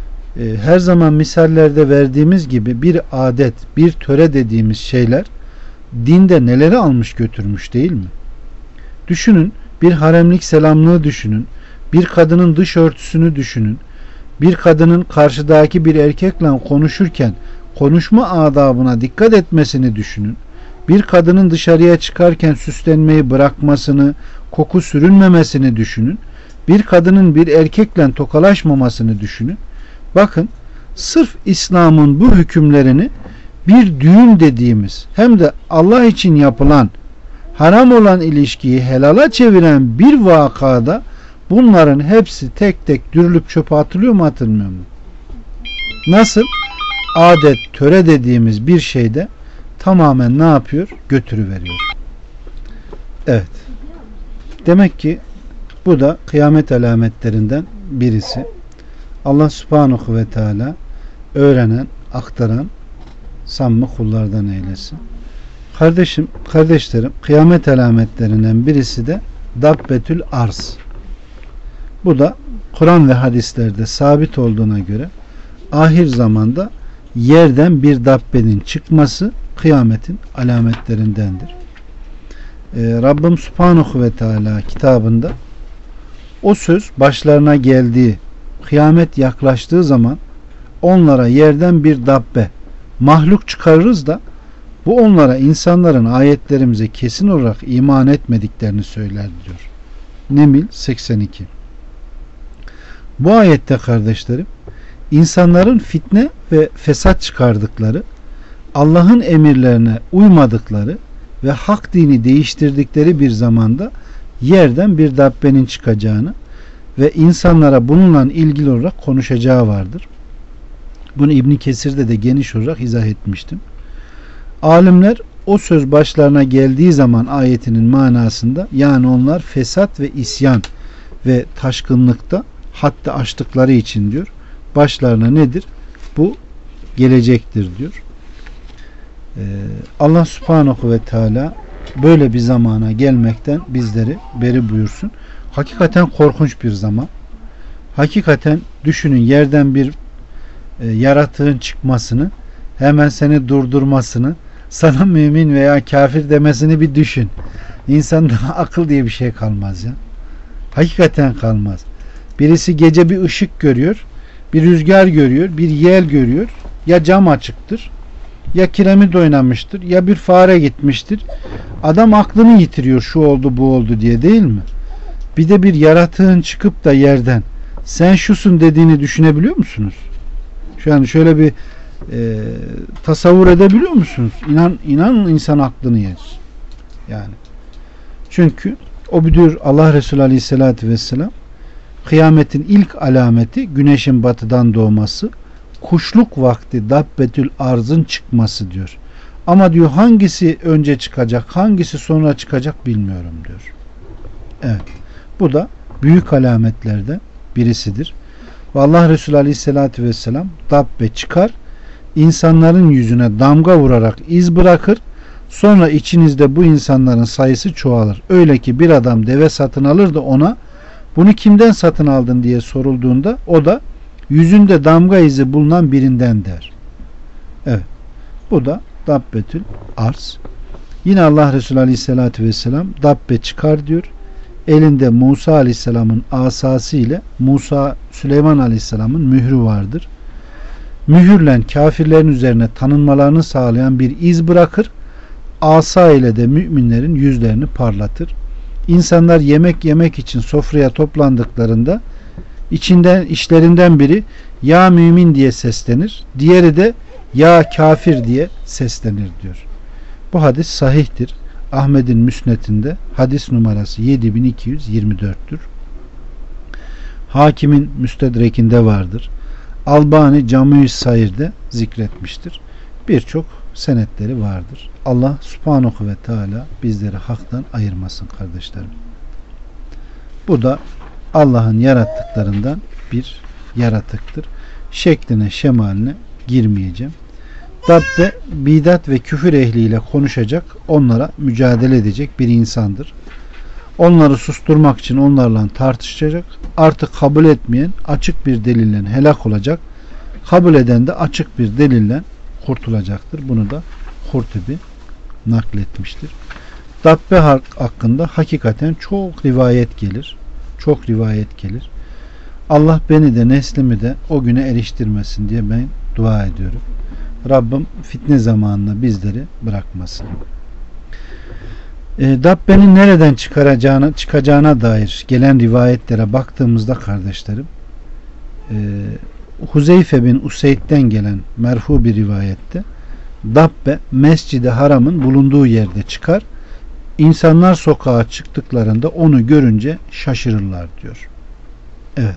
her zaman misallerde verdiğimiz gibi bir adet, bir töre dediğimiz şeyler dinde neleri almış götürmüş değil mi? Düşünün, bir haremlik selamlığı düşünün, bir kadının dış örtüsünü düşünün, bir kadının karşıdaki bir erkekle konuşurken konuşma adabına dikkat etmesini düşünün, bir kadının dışarıya çıkarken süslenmeyi bırakmasını, koku sürünmemesini düşünün, bir kadının bir erkekle tokalaşmamasını düşünün. Bakın, sırf İslam'ın bu hükümlerini bir düğün dediğimiz hem de Allah için yapılan haram olan ilişkiyi helala çeviren bir vakada bunların hepsi tek tek dürülüp çöpe atılıyor mu, atılmıyor mu? Nasıl? Adet, töre dediğimiz bir şeyde tamamen ne yapıyor? Götürüveriyor. Evet. Demek ki bu da kıyamet alametlerinden birisi. Allah Subhanahu ve Teala öğrenen, aktaran samimi kullardan eylesin. Kardeşlerim, kıyamet alametlerinden birisi de Dabbetül Arz. Bu da Kur'an ve hadislerde sabit olduğuna göre ahir zamanda yerden bir dabbenin çıkması kıyametin alametlerindendir. Rabbim Subhanahu ve Teala kitabında o söz başlarına geldiği, kıyamet yaklaştığı zaman onlara yerden bir dabbe, mahluk çıkarırız da bu onlara insanların ayetlerimize kesin olarak iman etmediklerini söyler diyor. Neml 82. Bu ayette kardeşlerim, insanların fitne ve fesat çıkardıkları, Allah'ın emirlerine uymadıkları ve hak dini değiştirdikleri bir zamanda yerden bir dabbenin çıkacağını ve insanlara bununla ilgili olarak konuşacağı vardır. Bunu İbn Kesir'de de geniş olarak izah etmiştim. Alimler o söz başlarına geldiği zaman ayetinin manasında, yani onlar fesat ve isyan ve taşkınlıkta hatta aştıkları için diyor, başlarına nedir? Bu gelecektir diyor. Allah Subhanahu ve Teala böyle bir zamana gelmekten bizleri beri buyursun. Hakikaten korkunç bir zaman. Hakikaten düşünün, yerden bir yaratığın çıkmasını, hemen seni durdurmasını, sana mümin veya kafir demesini bir düşün. İnsanda akıl diye bir şey kalmaz ya. Hakikaten kalmaz. Birisi gece bir ışık görüyor, bir rüzgar görüyor, bir yel görüyor. Ya cam açıktır, ya kiremit oynamıştır, ya bir fare gitmiştir. Adam aklını yitiriyor, şu oldu bu oldu diye, değil mi? Bir de bir yaratığın çıkıp da yerden sen şusun dediğini düşünebiliyor musunuz? Şu an şöyle bir tasavvur edebiliyor musunuz? İnan insan aklını yer. Yani. Çünkü o bir Allah Resulü Aleyhisselatü Vesselam, kıyametin ilk alameti güneşin batıdan doğması, kuşluk vakti Dabbetül Arz'ın çıkması diyor. Ama diyor hangisi önce çıkacak, hangisi sonra çıkacak bilmiyorum diyor. Evet. Bu da büyük alametlerden birisidir. Ve Allah Resulü Aleyhisselatü Vesselam Dabbe çıkar, insanların yüzüne damga vurarak iz bırakır, sonra içinizde bu insanların sayısı çoğalır. Öyle ki bir adam deve satın alır da ona bunu kimden satın aldın diye sorulduğunda o da yüzünde damga izi bulunan birinden der. Evet. Bu da Dabbetül Arz. Yine Allah Resulü Aleyhisselatü Vesselam Dabbe çıkar diyor. Elinde Musa Aleyhisselam'ın asası ile Süleyman Aleyhisselam'ın mührü vardır. Mühürlen kafirlerin üzerine tanınmalarını sağlayan bir iz bırakır. Asa ile de müminlerin yüzlerini parlatır. İnsanlar yemek yemek için sofraya toplandıklarında işlerinden biri ya mümin diye seslenir, diğeri de ya kafir diye seslenir diyor. Bu hadis sahihtir. Ahmet'in Müsned'inde hadis numarası 7224'tür. Hakim'in Müstedrek'inde vardır. Albani Cami-i Sair'de zikretmiştir. Birçok senetleri vardır. Allah Subhanahu ve Teala bizleri haktan ayırmasın kardeşlerim. Bu da Allah'ın yarattıklarından bir yaratıktır. Şekline, şemaline girmeyeceğim. Dabbe, bidat ve küfür ehliyle konuşacak, onlara mücadele edecek bir insandır. Onları susturmak için onlarla tartışacak. Artık kabul etmeyen açık bir delille helak olacak. Kabul eden de açık bir delille kurtulacaktır. Bunu da Kurtubi nakletmiştir. Dabbe hakkında hakikaten çok rivayet gelir. Çok rivayet gelir. Allah beni de neslimi de o güne eriştirmesin diye ben dua ediyorum. Rabbim fitne zamanına bizleri bırakmasın. Dabbenin nereden çıkacağına dair gelen rivayetlere baktığımızda kardeşlerim, Huzeyfe bin Useyd'den gelen merfu bir rivayette Dabbe Mescid-i Haram'ın bulunduğu yerde çıkar. İnsanlar sokağa çıktıklarında onu görünce şaşırırlar diyor. Evet.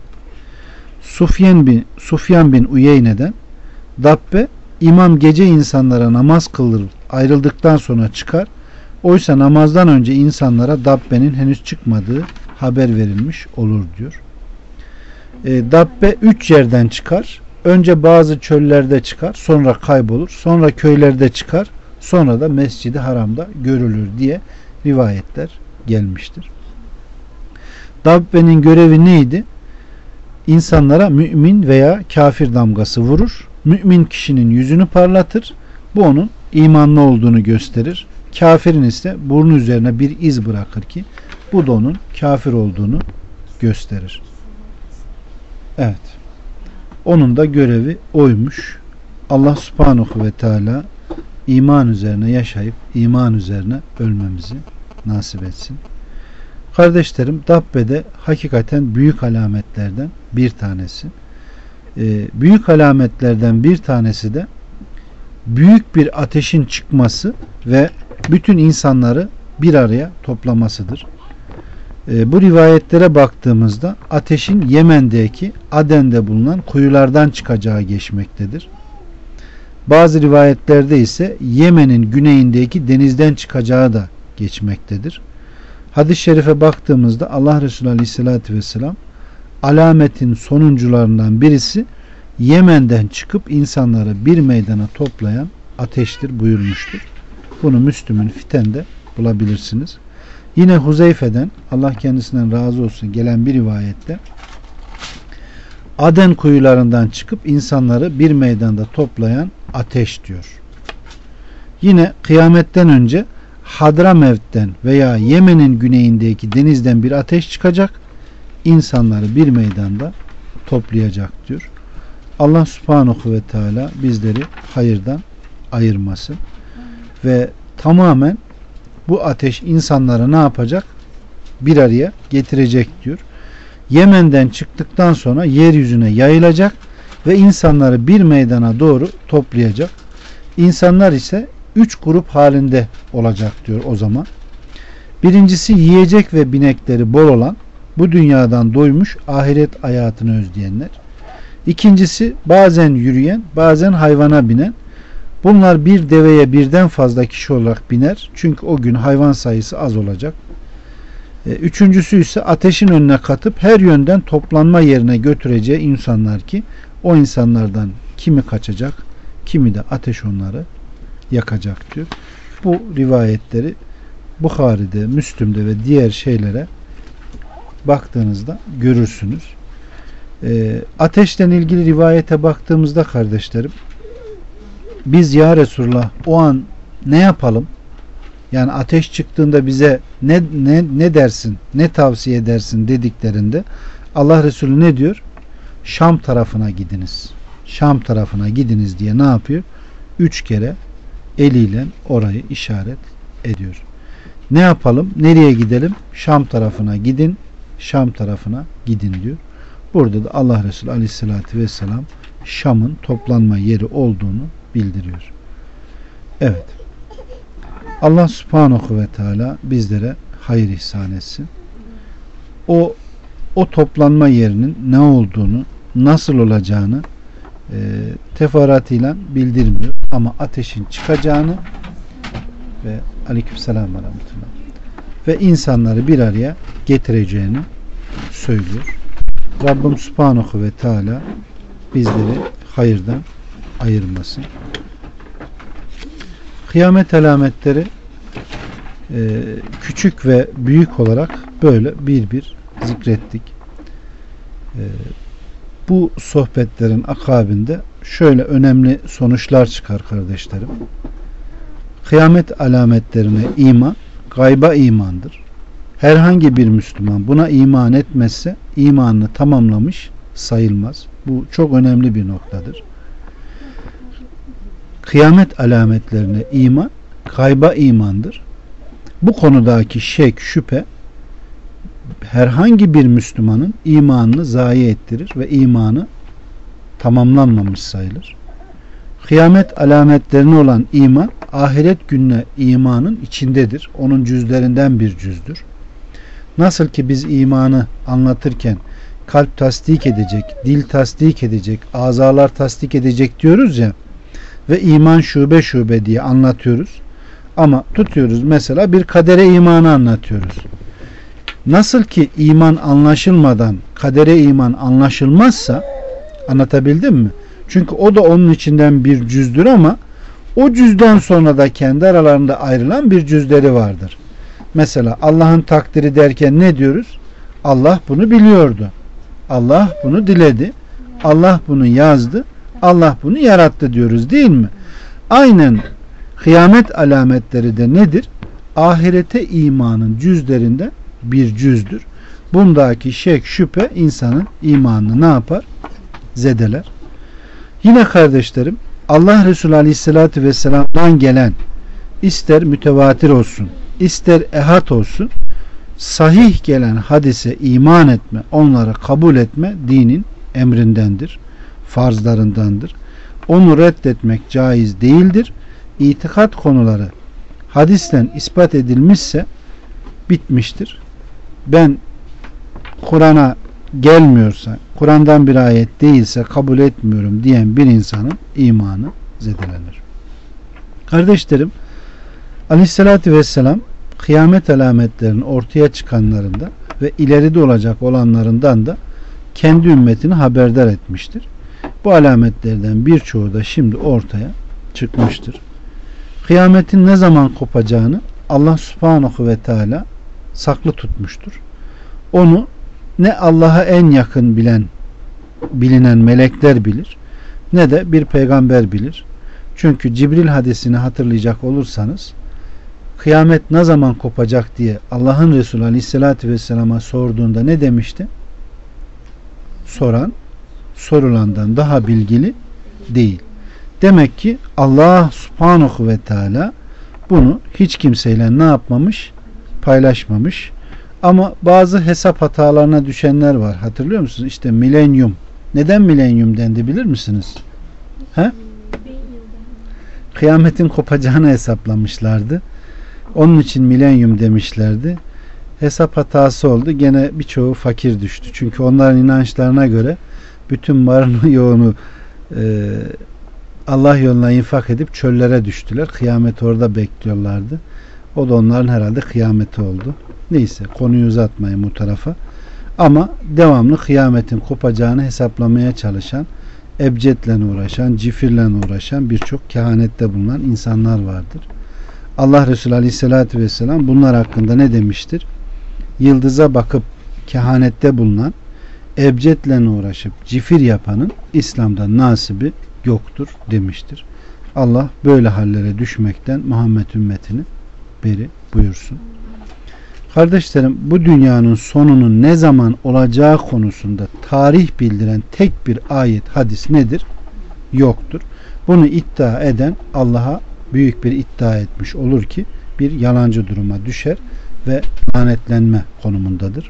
Sufyan bin Uyeyne'den Dabbe imam gece insanlara namaz kıldırıp ayrıldıktan sonra çıkar. Oysa namazdan önce insanlara Dabbe'nin henüz çıkmadığı haber verilmiş olur diyor. Dabbe 3 yerden çıkar. Önce bazı çöllerde çıkar, sonra kaybolur. Sonra köylerde çıkar, sonra da Mescid-i Haram'da görülür diye rivayetler gelmiştir. Dabbenin görevi neydi? İnsanlara mümin veya kafir damgası vurur. Mümin kişinin yüzünü parlatır. Bu onun imanlı olduğunu gösterir. Kafirin ise burnu üzerine bir iz bırakır ki bu da onun kafir olduğunu gösterir. Evet. Onun da görevi oymuş. Allah subhanahu ve teala iman üzerine yaşayıp iman üzerine ölmemizi nasip etsin. Kardeşlerim, Dabbe'de hakikaten büyük alametlerden bir tanesi. Büyük alametlerden bir tanesi de büyük bir ateşin çıkması ve bütün insanları bir araya toplamasıdır. Bu rivayetlere baktığımızda ateşin Yemen'deki Aden'de bulunan kuyulardan çıkacağı geçmektedir. Bazı rivayetlerde ise Yemen'in güneyindeki denizden çıkacağı da geçmektedir. Hadis-i şerife baktığımızda Allah Resulü Aleyhisselatü Vesselam alametin sonuncularından birisi Yemen'den çıkıp insanları bir meydana toplayan ateştir buyurmuştur. Bunu Müslüm'ün Fiten'de bulabilirsiniz. Yine Huzeyfe'den, Allah kendisinden razı olsun, gelen bir rivayette Aden kuyularından çıkıp insanları bir meydanda toplayan ateş diyor. Yine kıyametten önce Hadramevt'ten veya Yemen'in güneyindeki denizden bir ateş çıkacak, insanları bir meydanda toplayacak diyor. Allah subhanahu ve teala bizleri hayırdan ayırmasın. Ve tamamen bu ateş insanları ne yapacak? Bir araya getirecek diyor. Yemen'den çıktıktan sonra yeryüzüne yayılacak ve insanları bir meydana doğru toplayacak. İnsanlar ise 3 grup halinde olacak diyor o zaman. Birincisi yiyecek ve binekleri bol olan, bu dünyadan doymuş, ahiret hayatını özleyenler. İkincisi bazen yürüyen, bazen hayvana binen. Bunlar bir deveye birden fazla kişi olarak biner. Çünkü o gün hayvan sayısı az olacak. Üçüncüsü ise ateşin önüne katıp her yönden toplanma yerine götüreceği insanlar ki o insanlardan kimi kaçacak, kimi de ateş onları yakacak diyor. Bu rivayetleri Bukhari'de, Müslüm'de ve diğer şeylere baktığınızda görürsünüz. Ateşle ilgili rivayete baktığımızda kardeşlerim, biz ya Resulullah o an ne yapalım? Yani ateş çıktığında bize ne dersin, ne tavsiye edersin dediklerinde Allah Resulü ne diyor? Şam tarafına gidiniz. Şam tarafına gidiniz diye ne yapıyor? 3 kere eliyle orayı işaret ediyor. Ne yapalım? Nereye gidelim? Şam tarafına gidin. Şam tarafına gidin diyor. Burada da Allah Resulü Aleyhisselatü Vesselam Şam'ın toplanma yeri olduğunu bildiriyor. Evet. Allah Subhanahu ve Teala bizlere hayır ihsan etsin. O toplanma yerinin ne olduğunu, nasıl olacağını teferruatıyla bildirmiyor. Ama ateşin çıkacağını ve aleykümselam ve rahmetullah ve insanları bir araya getireceğini söylüyor. Rabbim Subhanahu ve Teala bizleri hayırdan ayırmasın. Kıyamet alametleri küçük ve büyük olarak böyle bir zikrettik. Bu sohbetlerin akabinde şöyle önemli sonuçlar çıkar kardeşlerim. Kıyamet alametlerine iman, gayba imandır. Herhangi bir Müslüman buna iman etmezse imanını tamamlamış sayılmaz. Bu çok önemli bir noktadır. Kıyamet alametlerine iman, gayba imandır. Bu konudaki şek, şüphe herhangi bir Müslümanın imanını zayi ettirir ve imanı tamamlanmamış sayılır. Kıyamet alametlerine olan iman, ahiret gününe imanın içindedir. Onun cüzlerinden bir cüzdür. Nasıl ki biz imanı anlatırken kalp tasdik edecek, dil tasdik edecek, azalar tasdik edecek diyoruz ya ve iman şube şube diye anlatıyoruz. Ama tutuyoruz mesela bir kadere imanı anlatıyoruz. Nasıl ki iman anlaşılmadan kadere iman anlaşılmazsa, anlatabildim mi? Çünkü o da onun içinden bir cüzdür ama O cüzden sonra da kendi aralarında ayrılan bir cüzleri vardır. Mesela Allah'ın takdiri derken ne diyoruz? Allah bunu biliyordu. Allah bunu diledi. Allah bunu yazdı. Allah bunu yarattı diyoruz, değil mi? Aynen kıyamet alametleri de nedir? Ahirete imanın cüzlerinde bir cüzdür. Bundaki şek şüphe insanın imanını ne yapar? Zedeler. Yine kardeşlerim, Allah Resulü Aleyhisselatü Vesselam'dan gelen, ister mütevatir olsun, ister ehad olsun, sahih gelen hadise iman etme, onları kabul etme dinin emrindendir, farzlarındandır. Onu reddetmek caiz değildir. İtikat konuları hadisten ispat edilmişse bitmiştir. Ben Kur'an'a gelmiyorsa, Kur'an'dan bir ayet değilse kabul etmiyorum diyen bir insanın imanı zedelenir. Kardeşlerim, Aleyhisselatü Vesselam kıyamet alametlerinin ortaya çıkanlarında ve ileride olacak olanlarından da kendi ümmetini haberdar etmiştir. Bu alametlerden birçoğu da şimdi ortaya çıkmıştır. Kıyametin ne zaman kopacağını Allah Subhanahu ve Teala saklı tutmuştur. Onu ne Allah'a en yakın bilinen melekler bilir, ne de bir peygamber bilir. Çünkü Cibril hadisini hatırlayacak olursanız, kıyamet ne zaman kopacak diye Allah'ın Resulü Aleyhisselatü Vesselam'a sorduğunda ne demişti? Soran sorulandan daha bilgili değil. Demek ki Allah Subhanahu ve Teala bunu hiç kimseyle ne yapmamış? Paylaşmamış. Ama bazı hesap hatalarına düşenler var. Hatırlıyor musunuz? İşte milenyum. Neden milenyum dendi bilir misiniz? He? Kıyametin kopacağını hesaplamışlardı. Onun için milenyum demişlerdi. Hesap hatası oldu. Gene birçoğu fakir düştü. Çünkü onların inançlarına göre bütün malını yoğunu Allah yoluna infak edip çöllere düştüler. Kıyameti orada bekliyorlardı. O da onların herhalde kıyameti oldu. Neyse, konuyu uzatmayayım bu tarafa. Ama devamlı kıyametin kopacağını hesaplamaya çalışan, ebcedle uğraşan, cifirle uğraşan, birçok kehanette bulunan insanlar vardır. Allah Resulü Aleyhisselatü Vesselam bunlar hakkında ne demiştir? Yıldıza bakıp kehanette bulunan, ebcedle uğraşıp cifir yapanın İslam'da nasibi yoktur demiştir. Allah böyle hallere düşmekten Muhammed ümmetini beri buyursun. Kardeşlerim, bu dünyanın sonunun ne zaman olacağı konusunda tarih bildiren tek bir ayet, hadis nedir? Yoktur. Bunu iddia eden Allah'a büyük bir iddia etmiş olur ki bir yalancı duruma düşer ve lanetlenme konumundadır.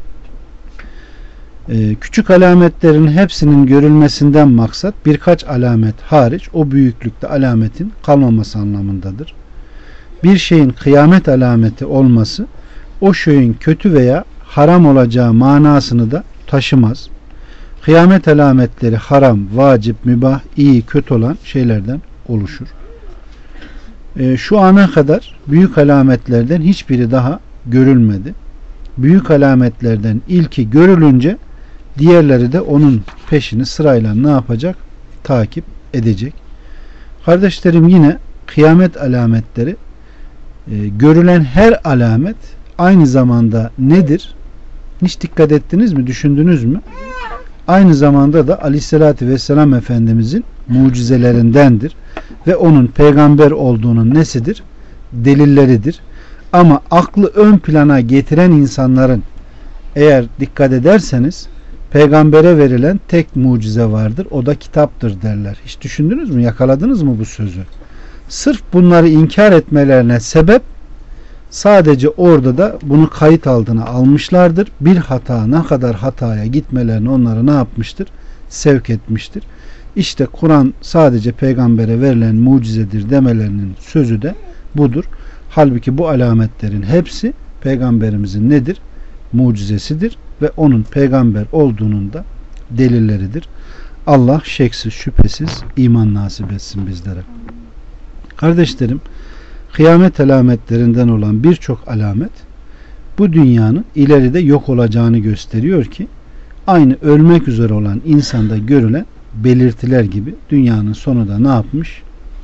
Küçük alametlerin hepsinin görülmesinden maksat birkaç alamet hariç o büyüklükte alametin kalmaması anlamındadır. Bir şeyin kıyamet alameti olması o şeyin kötü veya haram olacağı manasını da taşımaz. Kıyamet alametleri haram, vacip, mübah, iyi, kötü olan şeylerden oluşur. Şu ana kadar büyük alametlerden hiçbiri daha görülmedi. Büyük alametlerden ilki görülünce diğerleri de onun peşini sırayla ne yapacak? Takip edecek. Kardeşlerim, yine kıyamet alametleri, görülen her alamet aynı zamanda nedir? Hiç dikkat ettiniz mi? Düşündünüz mü? Aynı zamanda da Aleyhisselatü Vesselam Efendimizin mucizelerindendir. Ve onun peygamber olduğunun nesidir? Delilleridir. Ama aklı ön plana getiren insanların, eğer dikkat ederseniz, peygambere verilen tek mucize vardır. O da kitaptır derler. Hiç düşündünüz mü? Yakaladınız mı bu sözü? Sırf bunları inkar etmelerine sebep, sadece orada da bunu kayıt altına almışlardır. Bir hata ne kadar hataya gitmelerini onları ne yapmıştır? Sevk etmiştir. İşte Kur'an sadece peygambere verilen mucizedir demelerinin sözü de budur. Halbuki bu alametlerin hepsi peygamberimizin nedir? Mucizesidir ve onun peygamber olduğunun da delilleridir. Allah şeksiz şüphesiz iman nasip etsin bizlere. Kardeşlerim, kıyamet alametlerinden olan birçok alamet bu dünyanın ileride yok olacağını gösteriyor ki aynı ölmek üzere olan insanda görülen belirtiler gibi dünyanın sonu da ne yapmış?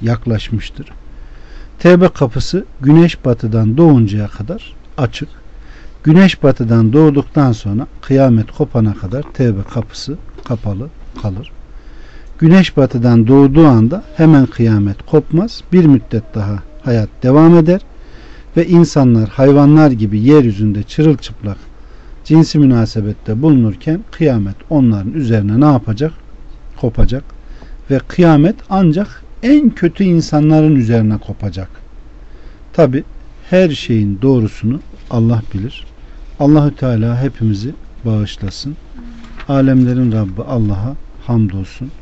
yaklaşmıştır. Tevbe kapısı güneş batıdan doğuncaya kadar açık. Güneş batıdan doğduktan sonra kıyamet kopana kadar tevbe kapısı kapalı kalır. Güneş batıdan doğduğu anda hemen kıyamet kopmaz. Bir müddet daha hayat devam eder ve insanlar hayvanlar gibi yeryüzünde çırılçıplak cinsi münasebette bulunurken kıyamet onların üzerine ne yapacak? Kopacak. Ve kıyamet ancak en kötü insanların üzerine kopacak. Tabi her şeyin doğrusunu Allah bilir. Allahü Teala hepimizi bağışlasın. Alemlerin Rabbi Allah'a hamdolsun.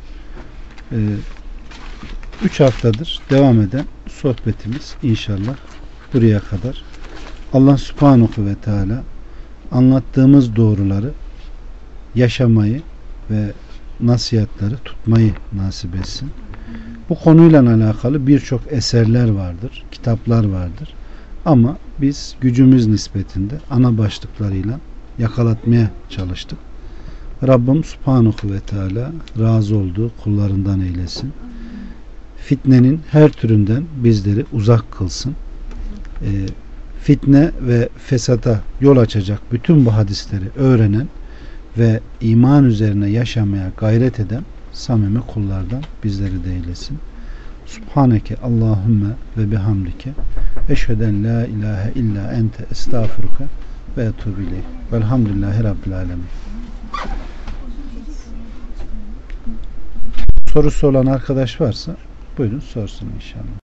3 haftadır devam eden sohbetimiz inşallah buraya kadar. Allah Subhanahu ve Teala anlattığımız doğruları yaşamayı ve nasihatleri tutmayı nasip etsin. Bu konuyla alakalı birçok eserler vardır, kitaplar vardır. Ama biz gücümüz nispetinde ana başlıklarıyla yakalatmaya çalıştık. Rabbim Subhanahu ve Teala razı olduğu kullarından eylesin. Fitnenin her türünden bizleri uzak kılsın. Fitne ve fesata yol açacak bütün bu hadisleri öğrenen ve iman üzerine yaşamaya gayret eden samimi kullardan bizleri de eylesin. Subhaneke Allahümme ve bihamdike eşheden la ilahe illa ente estağfuruke ve etubu ileyh. Velhamdülillahi Rabbil alemin. Sorusu olan arkadaş varsa buyurun sorsun inşallah.